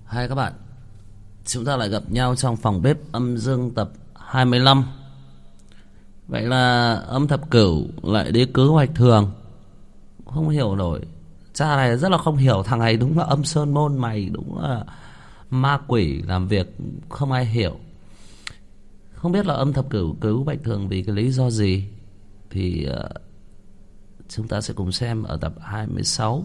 Hai các bạn, chúng ta lại gặp nhau trong phòng bếp âm dương tập 25. Vậy là âm thập cửu lại đi cứu Hoạch Thường. Không hiểu nổi, cha này rất là không hiểu. Thằng này đúng là âm sơn môn mày, đúng là ma quỷ làm việc không ai hiểu. Không biết là âm thập cửu cứu Bạch Thường vì cái lý do gì thì chúng ta sẽ cùng xem ở tập 26.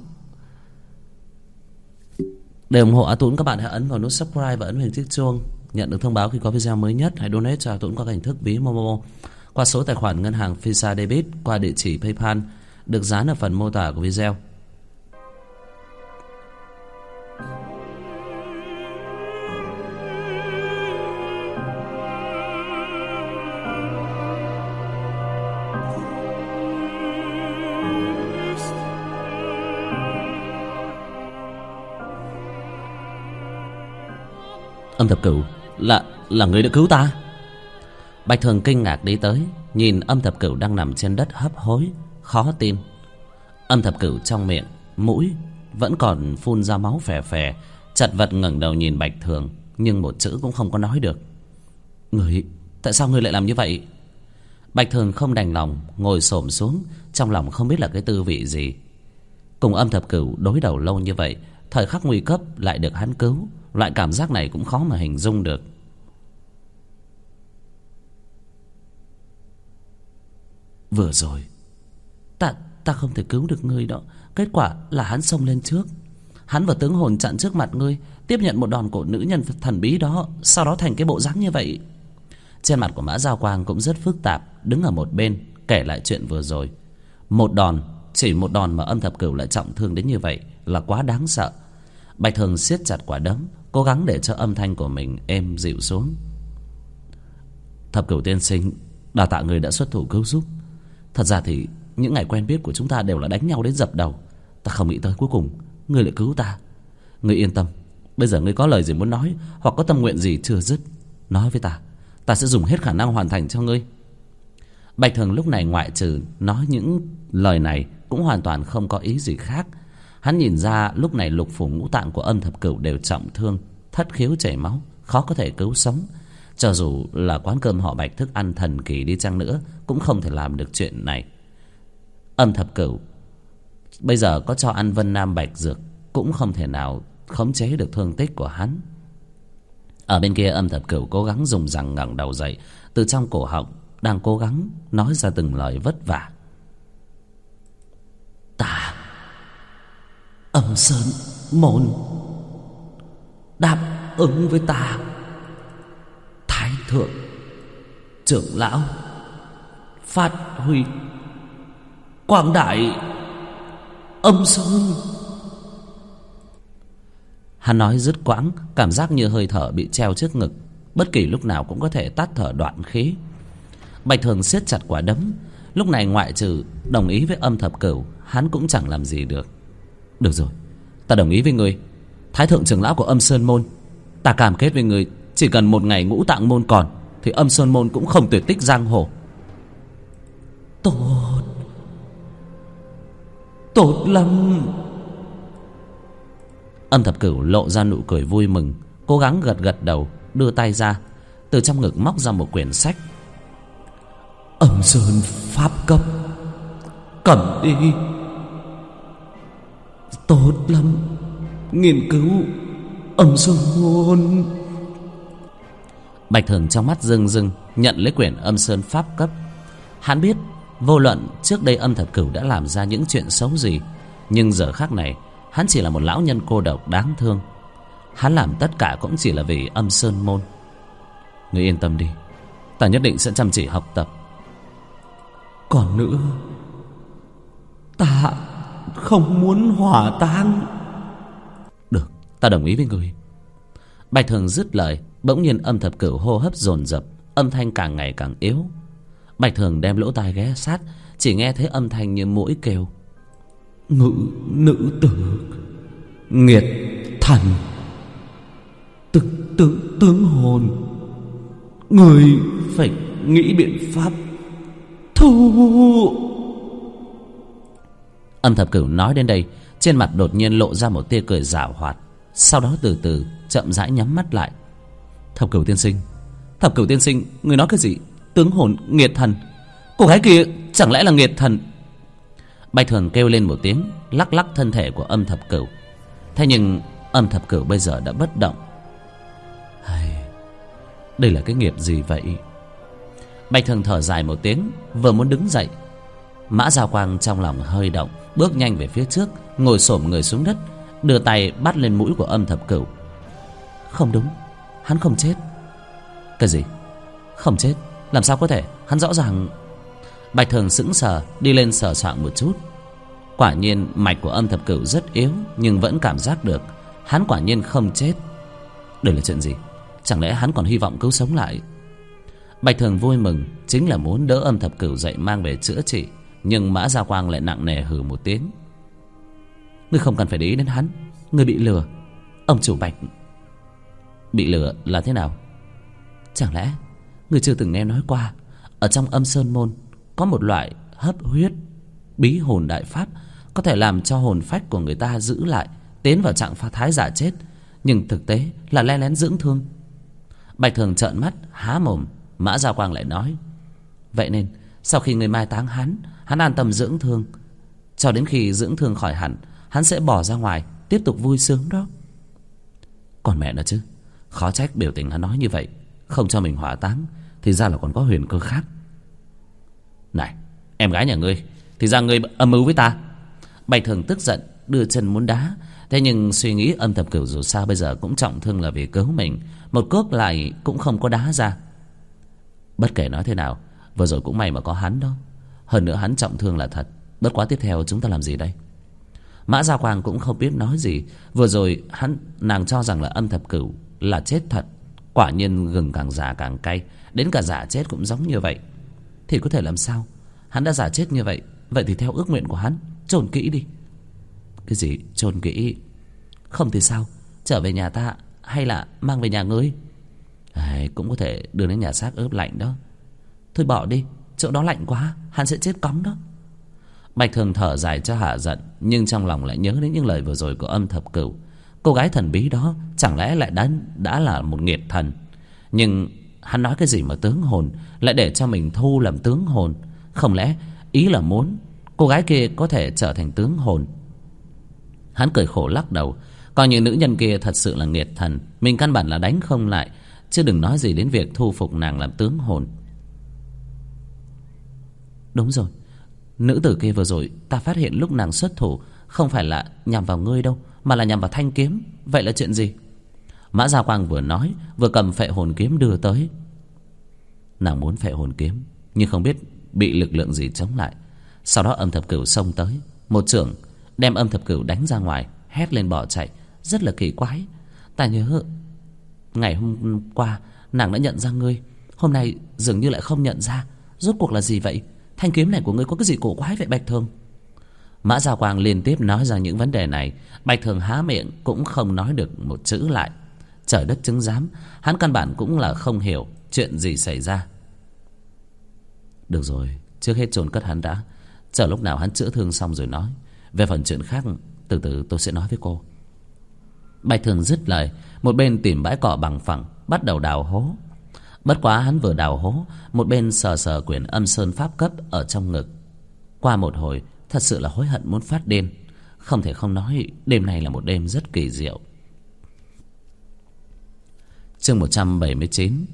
Để ủng hộ A Tuấn, các bạn hãy ấn vào nút subscribe và ấn hình chiếc chuông nhận được thông báo khi có video mới nhất. Hãy donate cho A Tuấn qua hình thức ví Momo qua số tài khoản ngân hàng Visa Debit qua địa chỉ PayPal được dán ở phần mô tả của video. Âm thập cửu là người đã cứu ta? Bạch Thường kinh ngạc đi tới, nhìn âm thập cửu đang nằm trên đất hấp hối, khó tin. Âm thập cửu trong miệng, mũi vẫn còn phun ra máu phè phè, chật vật ngẩng đầu nhìn Bạch Thường, nhưng một chữ cũng không có nói được. Tại sao ngươi lại làm như vậy? Bạch Thường không đành lòng, ngồi xổm xuống, trong lòng không biết là cái tư vị gì. Cùng âm thập cửu đối đầu lâu như vậy, thời khắc nguy cấp lại được hắn cứu, loại cảm giác này cũng khó mà hình dung được. Vừa rồi ta không thể cứu được ngươi đó. Kết quả là hắn xông lên trước. Hắn và tướng hồn chặn trước mặt ngươi, tiếp nhận một đòn của nữ nhân thần bí đó, sau đó thành cái bộ dáng như vậy. Trên mặt của Mã Giao Quang cũng rất phức tạp, đứng ở một bên kể lại chuyện vừa rồi. Chỉ một đòn mà âm thập cửu lại trọng thương đến như vậy là quá đáng sợ. Bạch Thường siết chặt quả đấm, cố gắng để cho âm thanh của mình êm dịu xuống. Thập cửu tiên sinh, đa tạ người đã xuất thủ cứu giúp. Thật ra thì những ngày quen biết của chúng ta đều là đánh nhau đến dập đầu. Ta không nghĩ tới cuối cùng ngươi lại cứu ta. Ngươi yên tâm, bây giờ ngươi có lời gì muốn nói hoặc có tâm nguyện gì chưa dứt, nói với ta, ta sẽ dùng hết khả năng hoàn thành cho ngươi. Bạch Thường lúc này ngoại trừ nói những lời này cũng hoàn toàn không có ý gì khác. Hắn nhìn ra lúc này lục phủ ngũ tạng của âm thập cửu đều trọng thương, thất khiếu chảy máu, khó có thể cứu sống. Cho dù là quán cơm họ Bạch thức ăn thần kỳ đi chăng nữa cũng không thể làm được chuyện này. Âm thập cửu bây giờ có cho ăn Vân Nam Bạch dược cũng không thể nào khống chế được thương tích của hắn. Ở bên kia âm thập cửu cố gắng dùng răng ngẩng đầu dậy, từ trong cổ họng đang cố gắng nói ra từng lời vất vả. Ta Âm Sơn Môn đáp ứng với ta, Thái thượng trưởng lão phát huy quang đại Âm Sơn. Hắn nói dứt quãng, cảm giác như hơi thở bị treo trước ngực, bất kỳ lúc nào cũng có thể tắt thở đoạn khí. Bạch Thường siết chặt quả đấm, lúc này ngoại trừ đồng ý với âm thập cửu, hắn cũng chẳng làm gì được. Được rồi, ta đồng ý với người, Thái thượng trưởng lão của Âm Sơn Môn. Ta cam kết với người, chỉ cần một ngày ngũ tạng môn còn thì Âm Sơn Môn cũng không tuyệt tích giang hồ. Tốt lắm. Âm thập cửu lộ ra nụ cười vui mừng, cố gắng gật đầu, đưa tay ra, từ trong ngực móc ra một quyển sách. Âm Sơn Pháp Cấp, cầm đi. Tốt lắm, nghiên cứu Âm Sơn Môn. Bạch Thường trong mắt rưng rưng nhận lấy quyển Âm Sơn Pháp Cấp. Hắn biết vô luận trước đây âm thập cửu đã làm ra những chuyện xấu gì, nhưng giờ khắc này hắn chỉ là một lão nhân cô độc đáng thương. Hắn làm tất cả cũng chỉ là vì Âm Sơn Môn. Ngươi yên tâm đi, ta nhất định sẽ chăm chỉ học tập. Còn nữa, ta không muốn hỏa táng. Được, ta đồng ý với người. Bạch Thường dứt lời, bỗng nhiên âm thập cửu hô hấp dồn dập, âm thanh càng ngày càng yếu. Bạch Thường đem lỗ tai ghé sát, chỉ nghe thấy âm thanh như mũi kêu. Ngự nữ tử, nghiệt thần, tướng hồn, người phải nghĩ biện pháp thu. Âm thập cửu nói đến đây, trên mặt đột nhiên lộ ra một tia cười giảo hoạt, Sau đó từ từ chậm rãi nhắm mắt lại. Thập Cửu tiên sinh, Thập Cửu tiên sinh, người nói cái gì? Tướng hồn nghiệt thần? Cô gái kia chẳng lẽ là nghiệt thần? Bạch Thường kêu lên một tiếng, lắc lắc thân thể của Âm Thập Cửu. Thế nhưng Âm Thập Cửu bây giờ đã bất động. Đây là cái nghiệp gì vậy? Bạch Thường thở dài một tiếng, vừa muốn đứng dậy. Mã Giao Quang trong lòng hơi động, bước nhanh về phía trước, ngồi xổm người xuống đất, đưa tay bắt lên mũi của Âm Thập Cửu. Không đúng, hắn không chết. Cái gì? Không chết? Làm sao có thể? Hắn rõ ràng... Bạch Thường sững sờ, đi lên sờ soạng một chút. Quả nhiên mạch của Âm Thập Cửu rất yếu, nhưng vẫn cảm giác được hắn quả nhiên không chết. Đây là chuyện gì? Chẳng lẽ hắn còn hy vọng cứu sống lại? Bạch Thường vui mừng, chính là muốn đỡ Âm Thập Cửu dậy mang về chữa trị. Nhưng Mã Gia Quang lại nặng nề hừ một tiếng. Ngươi không cần phải để ý đến hắn, ngươi bị lừa. Ông chủ Bạch. Bị lừa là thế nào? Chẳng lẽ ngươi chưa từng nghe nói qua, ở trong Âm Sơn Môn có một loại hấp huyết bí hồn đại pháp, có thể làm cho hồn phách của người ta giữ lại, tiến vào trạng pha thái giả chết, nhưng thực tế là len lén dưỡng thương. Bạch Thường trợn mắt há mồm. Mã Gia Quang lại nói, vậy nên sau khi người mai táng hắn an tâm dưỡng thương, cho đến khi dưỡng thương khỏi hẳn, hắn sẽ bỏ ra ngoài tiếp tục vui sướng đó. Còn mẹ nó chứ, khó trách biểu tình hắn nói như vậy, không cho mình hỏa táng, thì ra là còn có huyền cơ khác. Này, em gái nhà ngươi, thì ra ngươi âm mưu với ta. Bạch Thường tức giận, đưa chân muốn đá. Thế nhưng suy nghĩ Âm Thập Cửu dù sao bây giờ cũng trọng thương là vì cứu mình, một cước lại cũng không có đá ra. Bất kể nói thế nào, vừa rồi cũng may mà có hắn đó. Hơn nữa hắn trọng thương là thật. Bất quá tiếp theo chúng ta làm gì đây? Mã Gia Quang cũng không biết nói gì. Vừa rồi nàng cho rằng là Âm Thập Cửu là chết thật. Quả nhiên gừng càng già càng cay, đến cả giả chết cũng giống như vậy. Thì có thể làm sao? Hắn đã giả chết như vậy, vậy thì theo ước nguyện của hắn, chôn kỹ đi. Cái gì chôn kỹ? Không thì sao? Trở về nhà ta, hay là mang về nhà ngươi? Cũng có thể đưa đến nhà xác ướp lạnh đó. Thôi bỏ đi, chỗ đó lạnh quá, hắn sẽ chết cóng đó. Bạch Thường thở dài cho hạ giận, nhưng trong lòng lại nhớ đến những lời vừa rồi của Âm Thập Cửu. Cô gái thần bí đó chẳng lẽ lại đã là một nghiệt thần? Nhưng hắn nói cái gì mà tướng hồn, lại để cho mình thu làm tướng hồn? Không lẽ ý là muốn cô gái kia có thể trở thành tướng hồn? Hắn cười khổ lắc đầu, coi như nữ nhân kia thật sự là nghiệt thần, mình căn bản là đánh không lại, chứ đừng nói gì đến việc thu phục nàng làm tướng hồn. Đúng rồi, nữ tử kia vừa rồi ta phát hiện lúc nàng xuất thủ không phải là nhằm vào ngươi đâu, mà là nhằm vào thanh kiếm. Vậy là chuyện gì? Mã Gia Quang vừa nói vừa cầm phệ hồn kiếm đưa tới. Nàng muốn phệ hồn kiếm, nhưng không biết bị lực lượng gì chống lại. Sau đó Âm Thập Cửu xông tới, một chưởng đem Âm Thập Cửu đánh ra ngoài, hét lên bỏ chạy. Rất là kỳ quái. Ta nhớ ngày hôm qua nàng đã nhận ra ngươi, hôm nay dường như lại không nhận ra. Rốt cuộc là gì vậy? Thanh kiếm này của ngươi có cái gì cổ quái vậy Bạch Thường? Mã Gia Quang liên tiếp nói ra những vấn đề này. Bạch Thường há miệng cũng không nói được một chữ lại. Trời đất chứng giám, hắn căn bản cũng là không hiểu chuyện gì xảy ra. Được rồi, trước hết chôn cất hắn đã, chờ lúc nào hắn chữa thương xong rồi nói. Về phần chuyện khác từ từ tôi sẽ nói với cô. Bạch Thường dứt lời, một bên tìm bãi cỏ bằng phẳng, bắt đầu đào hố. Bất quá hắn vừa đào hố, một bên sờ sờ quyển Âm Sơn Pháp cấp ở trong ngực. Qua một hồi, thật sự là hối hận muốn phát điên. Không thể không nói, đêm này là một đêm rất kỳ diệu. Chương 179.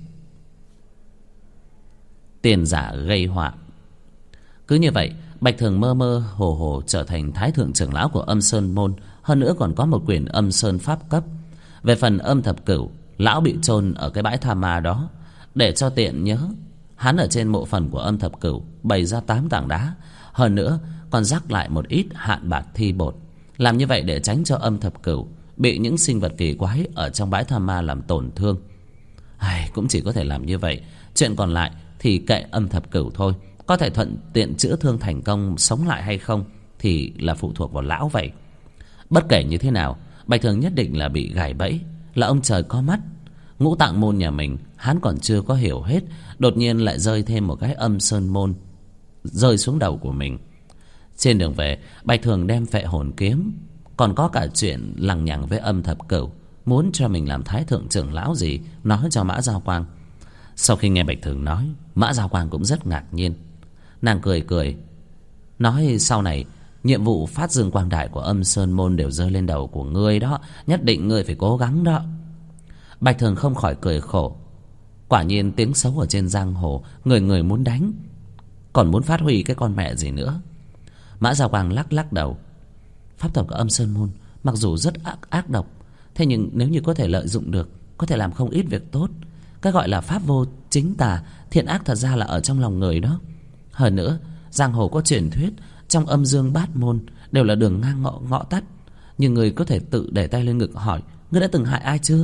Tiền giả gây họa. Cứ như vậy, Bạch Thường mơ mơ hồ hồ trở thành thái thượng trưởng lão của Âm Sơn Môn, hơn nữa còn có một quyển Âm Sơn Pháp cấp. Về phần Âm Thập Cửu, lão bị chôn ở cái bãi tha ma đó. Để cho tiện nhớ, hắn ở trên mộ phần của Âm Thập Cửu bày ra 8 tảng đá, hơn nữa còn rắc lại một ít hạn bạc thi bột. Làm như vậy để tránh cho Âm Thập Cửu bị những sinh vật kỳ quái ở trong bãi tha ma làm tổn thương. Cũng chỉ có thể làm như vậy. Chuyện còn lại thì kệ Âm Thập Cửu thôi. Có thể thuận tiện chữa thương thành công, sống lại hay không thì là phụ thuộc vào lão vậy. Bất kể như thế nào, Bạch Thường nhất định là bị gài bẫy, là ông trời có mắt. Ngũ Tạng Môn nhà mình hắn còn chưa có hiểu hết, đột nhiên lại rơi thêm một cái Âm Sơn Môn rơi xuống đầu của mình. Trên đường về, Bạch Thường đem phệ hồn kiếm, còn có cả chuyện lằng nhằng với Âm Thập Cửu. muốn cho mình làm thái thượng trưởng lão gì, nói cho Mã Giao Quang. Sau khi nghe Bạch Thường nói, Mã Giao Quang cũng rất ngạc nhiên. Nàng cười cười nói, sau này nhiệm vụ phát dương quang đại của Âm Sơn Môn đều rơi lên đầu của ngươi đó, nhất định ngươi phải cố gắng đó. Bạch Thường không khỏi cười khổ. Quả nhiên tiếng xấu ở trên giang hồ, người người muốn đánh, còn muốn phát huy cái con mẹ gì nữa. Mã Giao Quang lắc lắc đầu. Pháp thuật của Âm Sơn Môn mặc dù rất ác độc, thế nhưng nếu như có thể lợi dụng được, có thể làm không ít việc tốt. Cái gọi là pháp vô chính tà, thiện ác thật ra là ở trong lòng người đó. Hơn nữa, giang hồ có truyền thuyết trong âm dương bát môn đều là đường ngang ngõ tắt. Nhưng người có thể tự để tay lên ngực hỏi, ngươi đã từng hại ai chưa?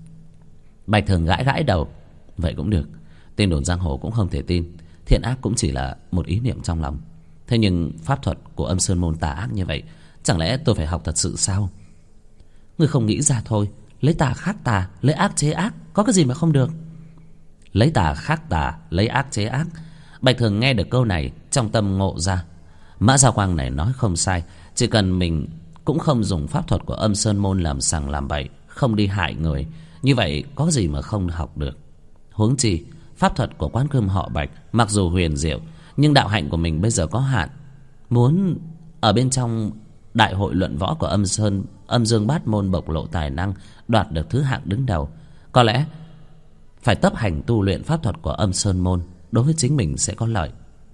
Bạch Thường gãi gãi đầu. Vậy cũng được, tin đồn giang hồ cũng không thể tin, thiện ác cũng chỉ là một ý niệm trong lòng. Thế nhưng pháp thuật của Âm Sơn Môn tà ác như vậy, chẳng lẽ tôi phải học thật sự sao? Ngươi không nghĩ ra thôi. Lấy tà khắc tà, lấy ác chế ác, có cái gì mà không được? Lấy tà khắc tà, lấy ác chế ác. Bạch Thường nghe được câu này, trong tâm ngộ ra. Mã Giao Quang này nói không sai. Chỉ cần mình cũng không dùng pháp thuật của Âm Sơn Môn làm sằng làm bậy, không đi hại người, như vậy có gì mà không học được. Huống chi pháp thuật của quán cơm họ Bạch mặc dù huyền diệu, nhưng đạo hạnh của mình bây giờ có hạn. Muốn ở bên trong đại hội luận võ của âm dương bát môn bộc lộ tài năng, đoạt được thứ hạng đứng đầu, có lẽ phải tập hành tu luyện pháp thuật của Âm Sơn Môn, đối với chính mình sẽ có lợi.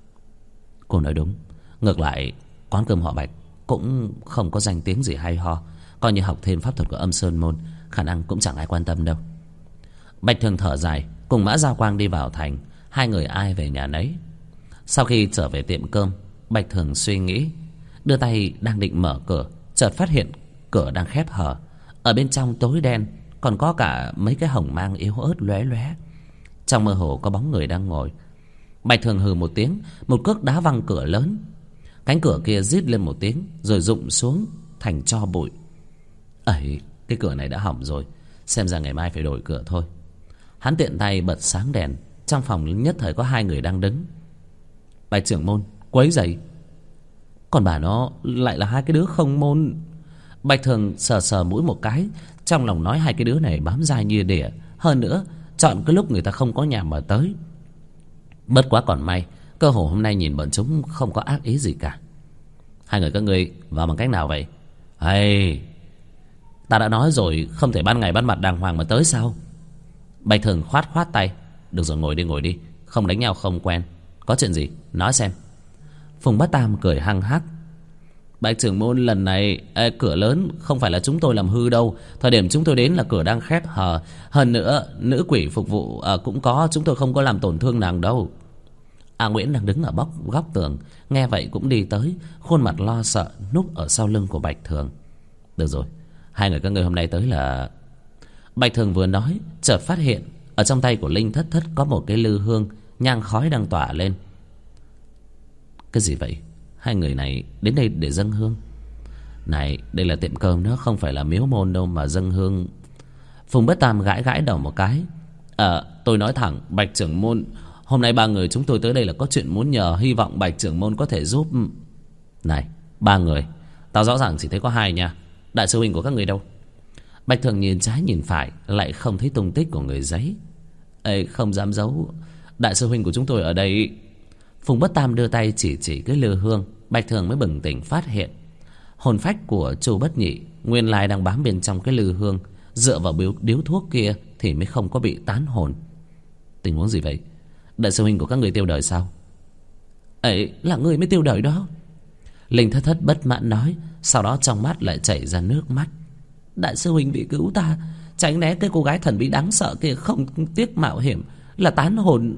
Cô nói đúng. Ngược lại quán cơm họ Bạch cũng không có danh tiếng gì hay ho, coi như học thêm pháp thuật của Âm Sơn Môn, khả năng cũng chẳng ai quan tâm đâu. Bạch Thường thở dài, cùng Mã Giao Quang đi vào thành. Hai người ai về nhà nấy. Sau khi trở về tiệm cơm, Bạch Thường suy nghĩ, đưa tay đang định mở cửa, chợt phát hiện cửa đang khép hờ. Ở bên trong tối đen, còn có cả mấy cái hồng mang yếu ớt lóe lóe. Trong mơ hồ có bóng người đang ngồi. Bạch Thường hừ một tiếng, một cước đá văng cửa lớn. Cánh cửa kia rít lên một tiếng, rồi rụng xuống thành tro bụi. Ấy, cái cửa này đã hỏng rồi, xem ra ngày mai phải đổi cửa thôi. Hắn tiện tay bật sáng đèn. Trong phòng nhất thời có hai người đang đứng. Bạch trưởng môn, quấy rầy. Còn bà nó lại là hai cái đứa không môn. Bạch Thường sờ sờ mũi một cái, trong lòng nói hai cái đứa này bám dai như đỉa. Hơn nữa chọn cái lúc người ta không có nhà mà tới. Bất quá còn may, cơ hồ hôm nay nhìn bọn chúng không có ác ý gì cả. Hai người các ngươi vào bằng cách nào vậy? Hay, ta đã nói rồi, không thể ban ngày ban mặt đàng hoàng mà tới sao? Bạch Thường khoát khoát tay. Được rồi, ngồi đi, không đánh nhau không quen. Có chuyện gì nói xem. Phùng Bát Tam cười hăng hắc. Bạch trưởng môn, lần này cửa lớn không phải là chúng tôi làm hư đâu. Thời điểm chúng tôi đến là cửa đang khép hờ. Hơn nữa nữ quỷ phục vụ cũng có, chúng tôi không có làm tổn thương nàng đâu. A Nguyễn đang đứng ở góc tường, nghe vậy cũng đi tới, khuôn mặt lo sợ núp ở sau lưng của Bạch Thường. Được rồi, hai người các ngươi hôm nay tới là... Bạch Thường vừa nói, chợt phát hiện ở trong tay của Linh Thất Thất có một cái lư hương, nhang khói đang tỏa lên. Cái gì vậy? Hai người này đến đây để dâng hương? Này, đây là tiệm cơm đó, không phải là miếu môn đâu mà dâng hương. Phùng Bất Tam gãi gãi đầu một cái. Tôi nói thẳng, Bạch trưởng môn, hôm nay ba người chúng tôi tới đây là có chuyện muốn nhờ, hy vọng Bạch trưởng môn có thể giúp. Này, ba người, tao rõ ràng chỉ thấy có hai nha. Đại sư huynh của các người đâu? Bạch Thường nhìn trái nhìn phải, lại không thấy tung tích của người giấy. Không dám giấu, đại sư huynh của chúng tôi ở đây. Phùng Bất Tam đưa tay chỉ cái lư hương. Bạch Thường mới bừng tỉnh phát hiện hồn phách của Chu Bất Nhị nguyên lai đang bám bên trong cái lư hương. Dựa vào điếu thuốc kia thì mới không có bị tán hồn. Tình huống gì vậy? Đại sư huynh của các người tiêu đời sao? Ấy là người mới tiêu đời đó. Linh Thất Thất bất mãn nói, sau đó trong mắt lại chảy ra nước mắt. Đại sư huynh bị cứu ta, tránh né cái cô gái thần bí đáng sợ kia, không tiếc mạo hiểm là tán hồn.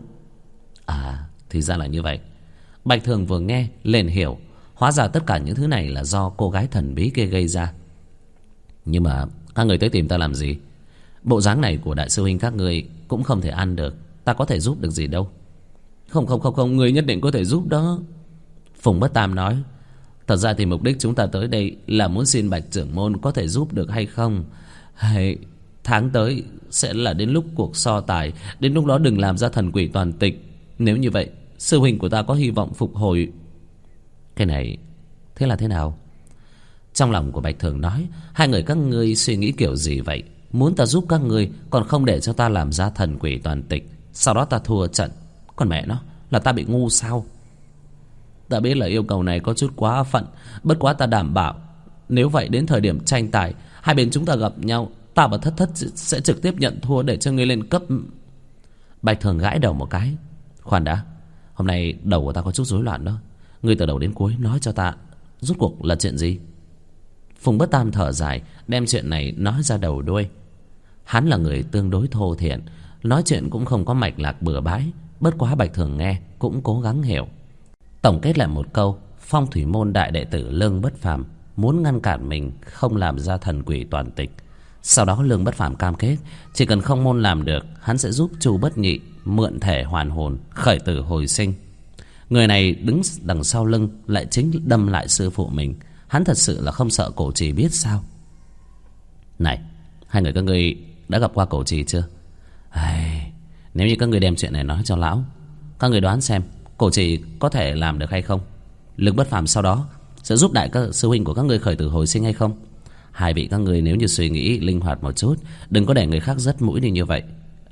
Thì ra là như vậy. Bạch Thường vừa nghe liền hiểu, hóa ra tất cả những thứ này là do cô gái thần bí kia gây ra. Nhưng mà các người tới tìm ta làm gì? Bộ dáng này của đại sư huynh các người cũng không thể ăn được, ta có thể giúp được gì đâu. Không, người nhất định có thể giúp đó. Phùng Bất Tam nói, thật ra thì mục đích chúng ta tới đây là muốn xin Bạch trưởng môn có thể giúp được hay không. Hay tháng tới sẽ là đến lúc cuộc so tài, đến lúc đó đừng làm ra thần quỷ toàn tịch. Nếu như vậy, sư huynh của ta có hy vọng phục hồi. Cái này thế là thế nào? Trong lòng của Bạch Thường nói, hai người các ngươi suy nghĩ kiểu gì vậy? muốn ta giúp các ngươi, còn không để cho ta làm ra thần quỷ toàn tịch, sau đó ta thua trận. Còn mẹ nó, là ta bị ngu sao? Ta biết là yêu cầu này có chút quá phận, bất quá ta đảm bảo nếu vậy đến thời điểm tranh tài, hai bên chúng ta gặp nhau, ta và Thất Thất sẽ trực tiếp nhận thua để cho ngươi lên cấp. Bạch Thường gãi đầu một cái. Khoan đã, hôm nay đầu của ta có chút rối loạn đó. Ngươi từ đầu đến cuối nói cho ta rốt cuộc là chuyện gì? Phùng Bất Tam thở dài, đem chuyện này nói ra đầu đuôi. Hắn là người tương đối thô thiển, nói chuyện cũng không có mạch lạc bừa bãi, bất quá Bạch Thường nghe cũng cố gắng hiểu. Tổng kết lại một câu, Phong Thủy Môn đại đệ tử Lương Bất Phàm muốn ngăn cản mình không làm ra thần quỷ toàn tịch. Sau đó Lương Bất Phàm cam kết chỉ cần không môn làm được, hắn sẽ giúp Chu Bất Nhị mượn thể hoàn hồn, khởi tử hồi sinh. Người này đứng đằng sau lưng lại chính đâm lại sư phụ mình. Hắn thật sự là không sợ Cổ Trì biết sao? Này, hai người các ngươi đã gặp qua Cổ Trì chưa? Nếu như các ngươi đem chuyện này nói cho lão, các ngươi đoán xem Cổ Trì có thể làm được hay không? Lương Bất Phàm sau đó sẽ giúp đại các sư huynh của các ngươi khởi tử hồi sinh hay không? Hai vị các ngươi nếu như suy nghĩ linh hoạt một chút, đừng có để người khác rớt mũi đi như vậy.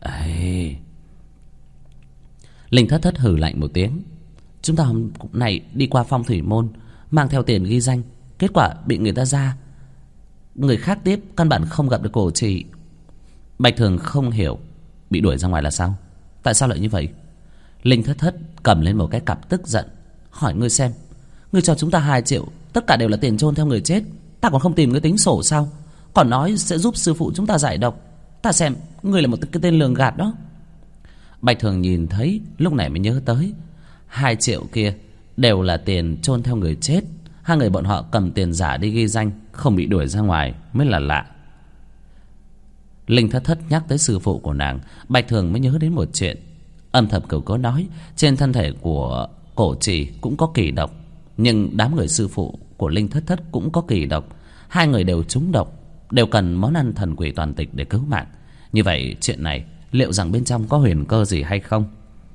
Linh Thất Thất hừ lạnh một tiếng. Chúng ta hôm nay đi qua Phong Thủy Môn, mang theo tiền ghi danh, kết quả bị người ta ra, người khác tiếp, căn bản không gặp được Cổ Trì. Bạch Thường không hiểu, bị đuổi ra ngoài là sao? Tại sao lại như vậy? Linh Thất Thất cầm lên một cái cặp tức giận, hỏi ngươi xem, ngươi cho chúng ta 2 triệu, tất cả đều là tiền chôn theo người chết, ta còn không tìm ngươi tính sổ sao? Còn nói sẽ giúp sư phụ chúng ta giải độc, ta xem ngươi là một cái tên lường gạt đó. Bạch Thường nhìn thấy, lúc này mới nhớ tới 2 triệu kia đều là tiền chôn theo người chết. Hai người bọn họ cầm tiền giả đi ghi danh, không bị đuổi ra ngoài mới là lạ. Linh Thất Thất nhắc tới sư phụ của nàng, Bạch Thường mới nhớ đến một chuyện. Âm thầm cửu có nói trên thân thể của Cổ Trì cũng có kỳ độc, nhưng đám người sư phụ của Linh Thất Thất cũng có kỳ độc. Hai người đều trúng độc, đều cần món ăn thần quỷ toàn tịch để cứu mạng. Như vậy chuyện này liệu rằng bên trong có huyền cơ gì hay không?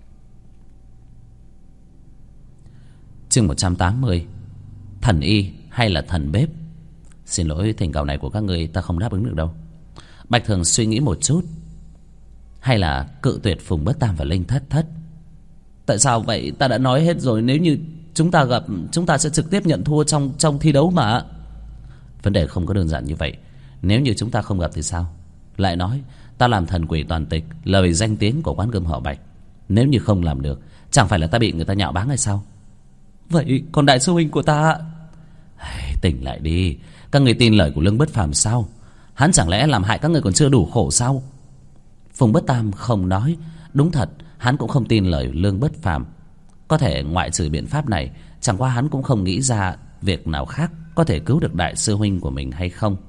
Chương 180. Thần y hay là thần bếp? Xin lỗi, thỉnh cầu này của các người ta không đáp ứng được đâu. Bạch Thường suy nghĩ một chút, hay là cự tuyệt Phùng Bất Tam và Linh Thất Thất. Tại sao vậy? Ta đã nói hết rồi, nếu như chúng ta gặp, chúng ta sẽ trực tiếp nhận thua trong thi đấu mà. Vấn đề không có đơn giản như vậy. Nếu như chúng ta không gặp thì sao? Lại nói ta làm thần quỷ toàn tịch là vì danh tiếng của quán cơm họ Bạch. Nếu như không làm được, chẳng phải là ta bị người ta nhạo báng hay sao? Vậy còn đại sư huynh của ta? Tỉnh lại đi, các người tin lời của Lương Bất Phàm sao? Hắn chẳng lẽ làm hại các người còn chưa đủ khổ sao? Phùng Bất Tam không nói. Đúng thật, hắn cũng không tin lời Lương Bất Phàm. Có thể ngoại trừ biện pháp này, chẳng qua hắn cũng không nghĩ ra việc nào khác có thể cứu được đại sư huynh của mình hay không.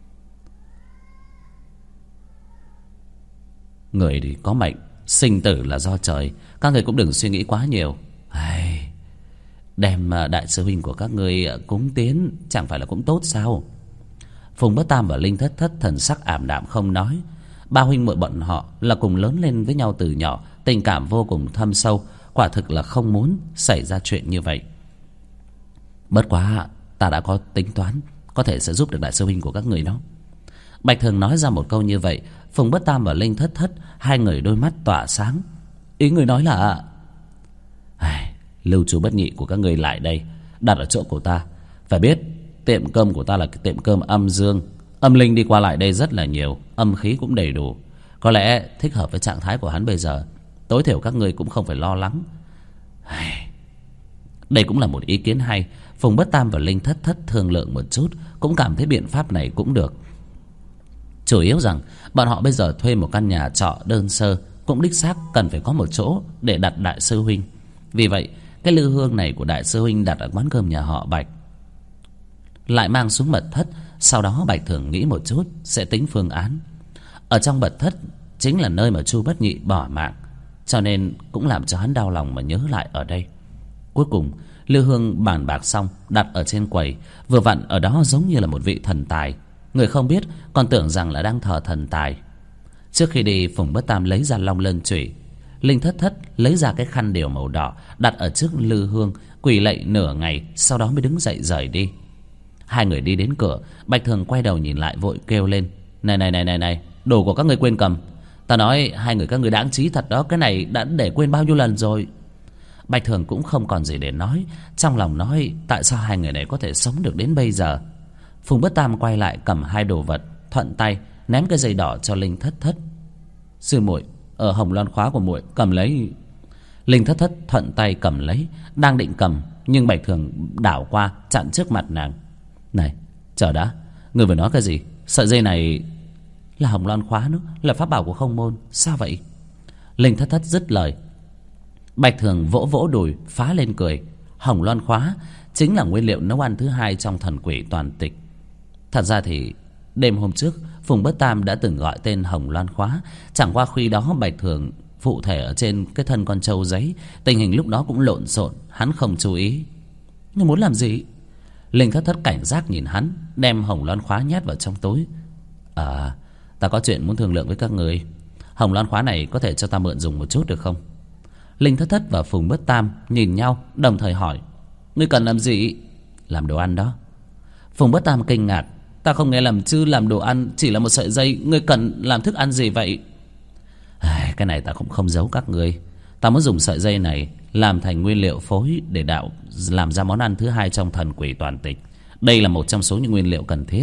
Người thì có mệnh, sinh tử là do trời. Các người cũng đừng suy nghĩ quá nhiều. Đem đại sư huynh của các ngươi cúng tiến, chẳng phải là cũng tốt sao? Phùng Bất Tam và Linh Thất Thất thần sắc ảm đạm không nói. Ba huynh muội bọn họ là cùng lớn lên với nhau từ nhỏ, tình cảm vô cùng thâm sâu, quả thực là không muốn xảy ra chuyện như vậy. Bất quá ta đã có tính toán, có thể sẽ giúp được đại sư huynh của các người đó. Bạch Thường nói ra một câu như vậy, Phùng Bất Tam và Linh Thất Thất hai người đôi mắt tỏa sáng. Ý người nói là lưu Chu Bất Nhị của các người lại đây, đặt ở chỗ của ta. Phải biết tiệm cơm của ta là cái tiệm cơm âm dương, âm linh đi qua lại đây rất là nhiều, âm khí cũng đầy đủ. Có lẽ thích hợp với trạng thái của hắn bây giờ, tối thiểu các ngươi cũng không phải lo lắng. Đây cũng là một ý kiến hay. Phùng Bất Tam và Linh Thất Thất thương lượng một chút, cũng cảm thấy biện pháp này cũng được. Chủ yếu rằng bọn họ bây giờ thuê một căn nhà trọ đơn sơ, cũng đích xác cần phải có một chỗ để đặt đại sư huynh. Vì vậy cái lư hương này của đại sư huynh đặt ở quán cơm nhà họ Bạch, lại mang xuống mật thất. Sau đó Bạch Thường nghĩ một chút, sẽ tính phương án. Ở trong mật thất chính là nơi mà Chu Bất Nhị bỏ mạng, cho nên cũng làm cho hắn đau lòng mà nhớ lại ở đây. Cuối cùng lư hương bàn bạc xong, đặt ở trên quầy. Vừa vặn ở đó giống như là một vị thần tài. Người không biết còn tưởng rằng là đang thờ thần tài. Trước khi đi, Phùng Bất Tam lấy ra long lân chủy. Linh Thất Thất lấy ra cái khăn điều màu đỏ, đặt ở trước lư hương, quỳ lạy nửa ngày, sau đó mới đứng dậy rời đi. Hai người đi đến cửa, Bạch Thường quay đầu nhìn lại vội kêu lên. Này, đồ của các ngươi quên cầm. Ta nói hai người các ngươi đáng trí thật đó. Cái này đã để quên bao nhiêu lần rồi. Bạch Thường cũng không còn gì để nói. Trong lòng nói tại sao hai người này có thể sống được đến bây giờ. Phùng Bất Tam quay lại cầm hai đồ vật, thuận tay ném cái dây đỏ cho Linh Thất Thất. Sư muội, ở hồng loan khóa của muội, cầm lấy. Linh Thất Thất thuận tay cầm lấy, đang định cầm nhưng Bạch Thường đảo qua chặn trước mặt nàng. Này, chờ đã, ngươi vừa nói cái gì? Sợi dây này là hồng loan khóa nữa, là pháp bảo của Không Môn. Sao vậy? Linh Thất Thất dứt lời, Bạch Thường vỗ vỗ đùi phá lên cười. Hồng loan khóa chính là nguyên liệu nấu ăn thứ hai trong thần quỷ toàn tịch. Thật ra thì đêm hôm trước Phùng Bất Tam đã từng gọi tên hồng loan khóa. Chẳng qua khi đó Bạch Thường phụ thể ở trên cái thân con trâu giấy, tình hình lúc đó cũng lộn xộn, hắn không chú ý. Ngươi muốn làm gì? Linh Thất Thất cảnh giác nhìn hắn, đem hồng loan khóa nhét vào trong túi. Ta có chuyện muốn thương lượng với các người. Hồng loan khóa này có thể cho ta mượn dùng một chút được không? Linh Thất Thất và Phùng Bất Tam nhìn nhau đồng thời hỏi. Ngươi cần làm gì? Làm đồ ăn đó. Phùng Bất Tam kinh ngạc. Ta không nghe lầm chứ, làm đồ ăn chỉ là một sợi dây, ngươi cần làm thức ăn gì vậy? Cái này ta cũng không giấu các ngươi. Ta muốn dùng sợi dây này làm thành nguyên liệu phối để làm ra món ăn thứ hai trong thần quỷ toàn tịch. Đây là một trong số những nguyên liệu cần thiết.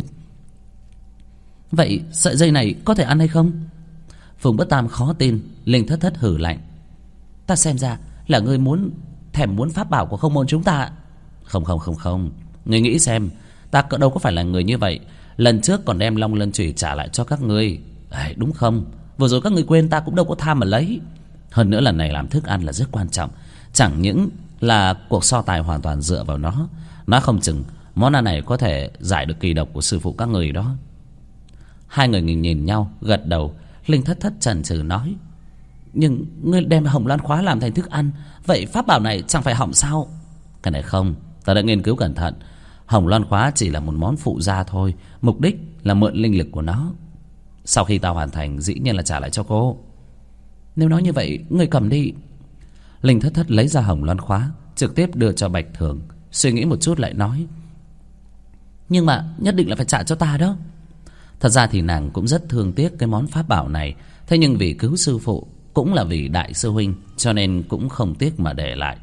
Vậy sợi dây này có thể ăn hay không? Phùng Bất Tam khó tin. Linh Thất Thất hử lạnh. Ta xem ra là ngươi thèm muốn pháp bảo của Không Môn chúng ta. Không. Ngươi nghĩ xem, ta đâu có phải là người như vậy. Lần trước còn đem Long Lân Chủy trả lại cho các ngươi, đúng không? Vừa rồi các ngươi quên, ta cũng đâu có tham mà lấy. Hơn nữa lần này làm thức ăn là rất quan trọng. Chẳng những là cuộc so tài hoàn toàn dựa vào nó. Nói không chừng món ăn này có thể giải được kỳ độc của sư phụ các người đó. Hai người nhìn nhau gật đầu. Linh Thất Thất chần chừ nói. Nhưng ngươi đem hồng loan khóa làm thành thức ăn, vậy pháp bảo này chẳng phải hỏng sao? Cái này không, ta đã nghiên cứu cẩn thận. Hồng loan khóa chỉ là một món phụ gia thôi, mục đích là mượn linh lực của nó. Sau khi ta hoàn thành dĩ nhiên là trả lại cho cô. Nếu nói như vậy, ngươi cầm đi. Linh Thất Thất lấy ra hồng loan khóa, trực tiếp đưa cho Bạch Thường. Suy nghĩ một chút lại nói. Nhưng mà nhất định là phải trả cho ta đó. Thật ra thì nàng cũng rất thương tiếc cái món pháp bảo này. Thế nhưng vì cứu sư phụ, cũng là vì đại sư huynh, cho nên cũng không tiếc mà để lại.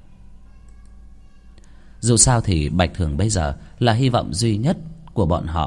Dù sao thì Bạch Thường bây giờ là hy vọng duy nhất của bọn họ.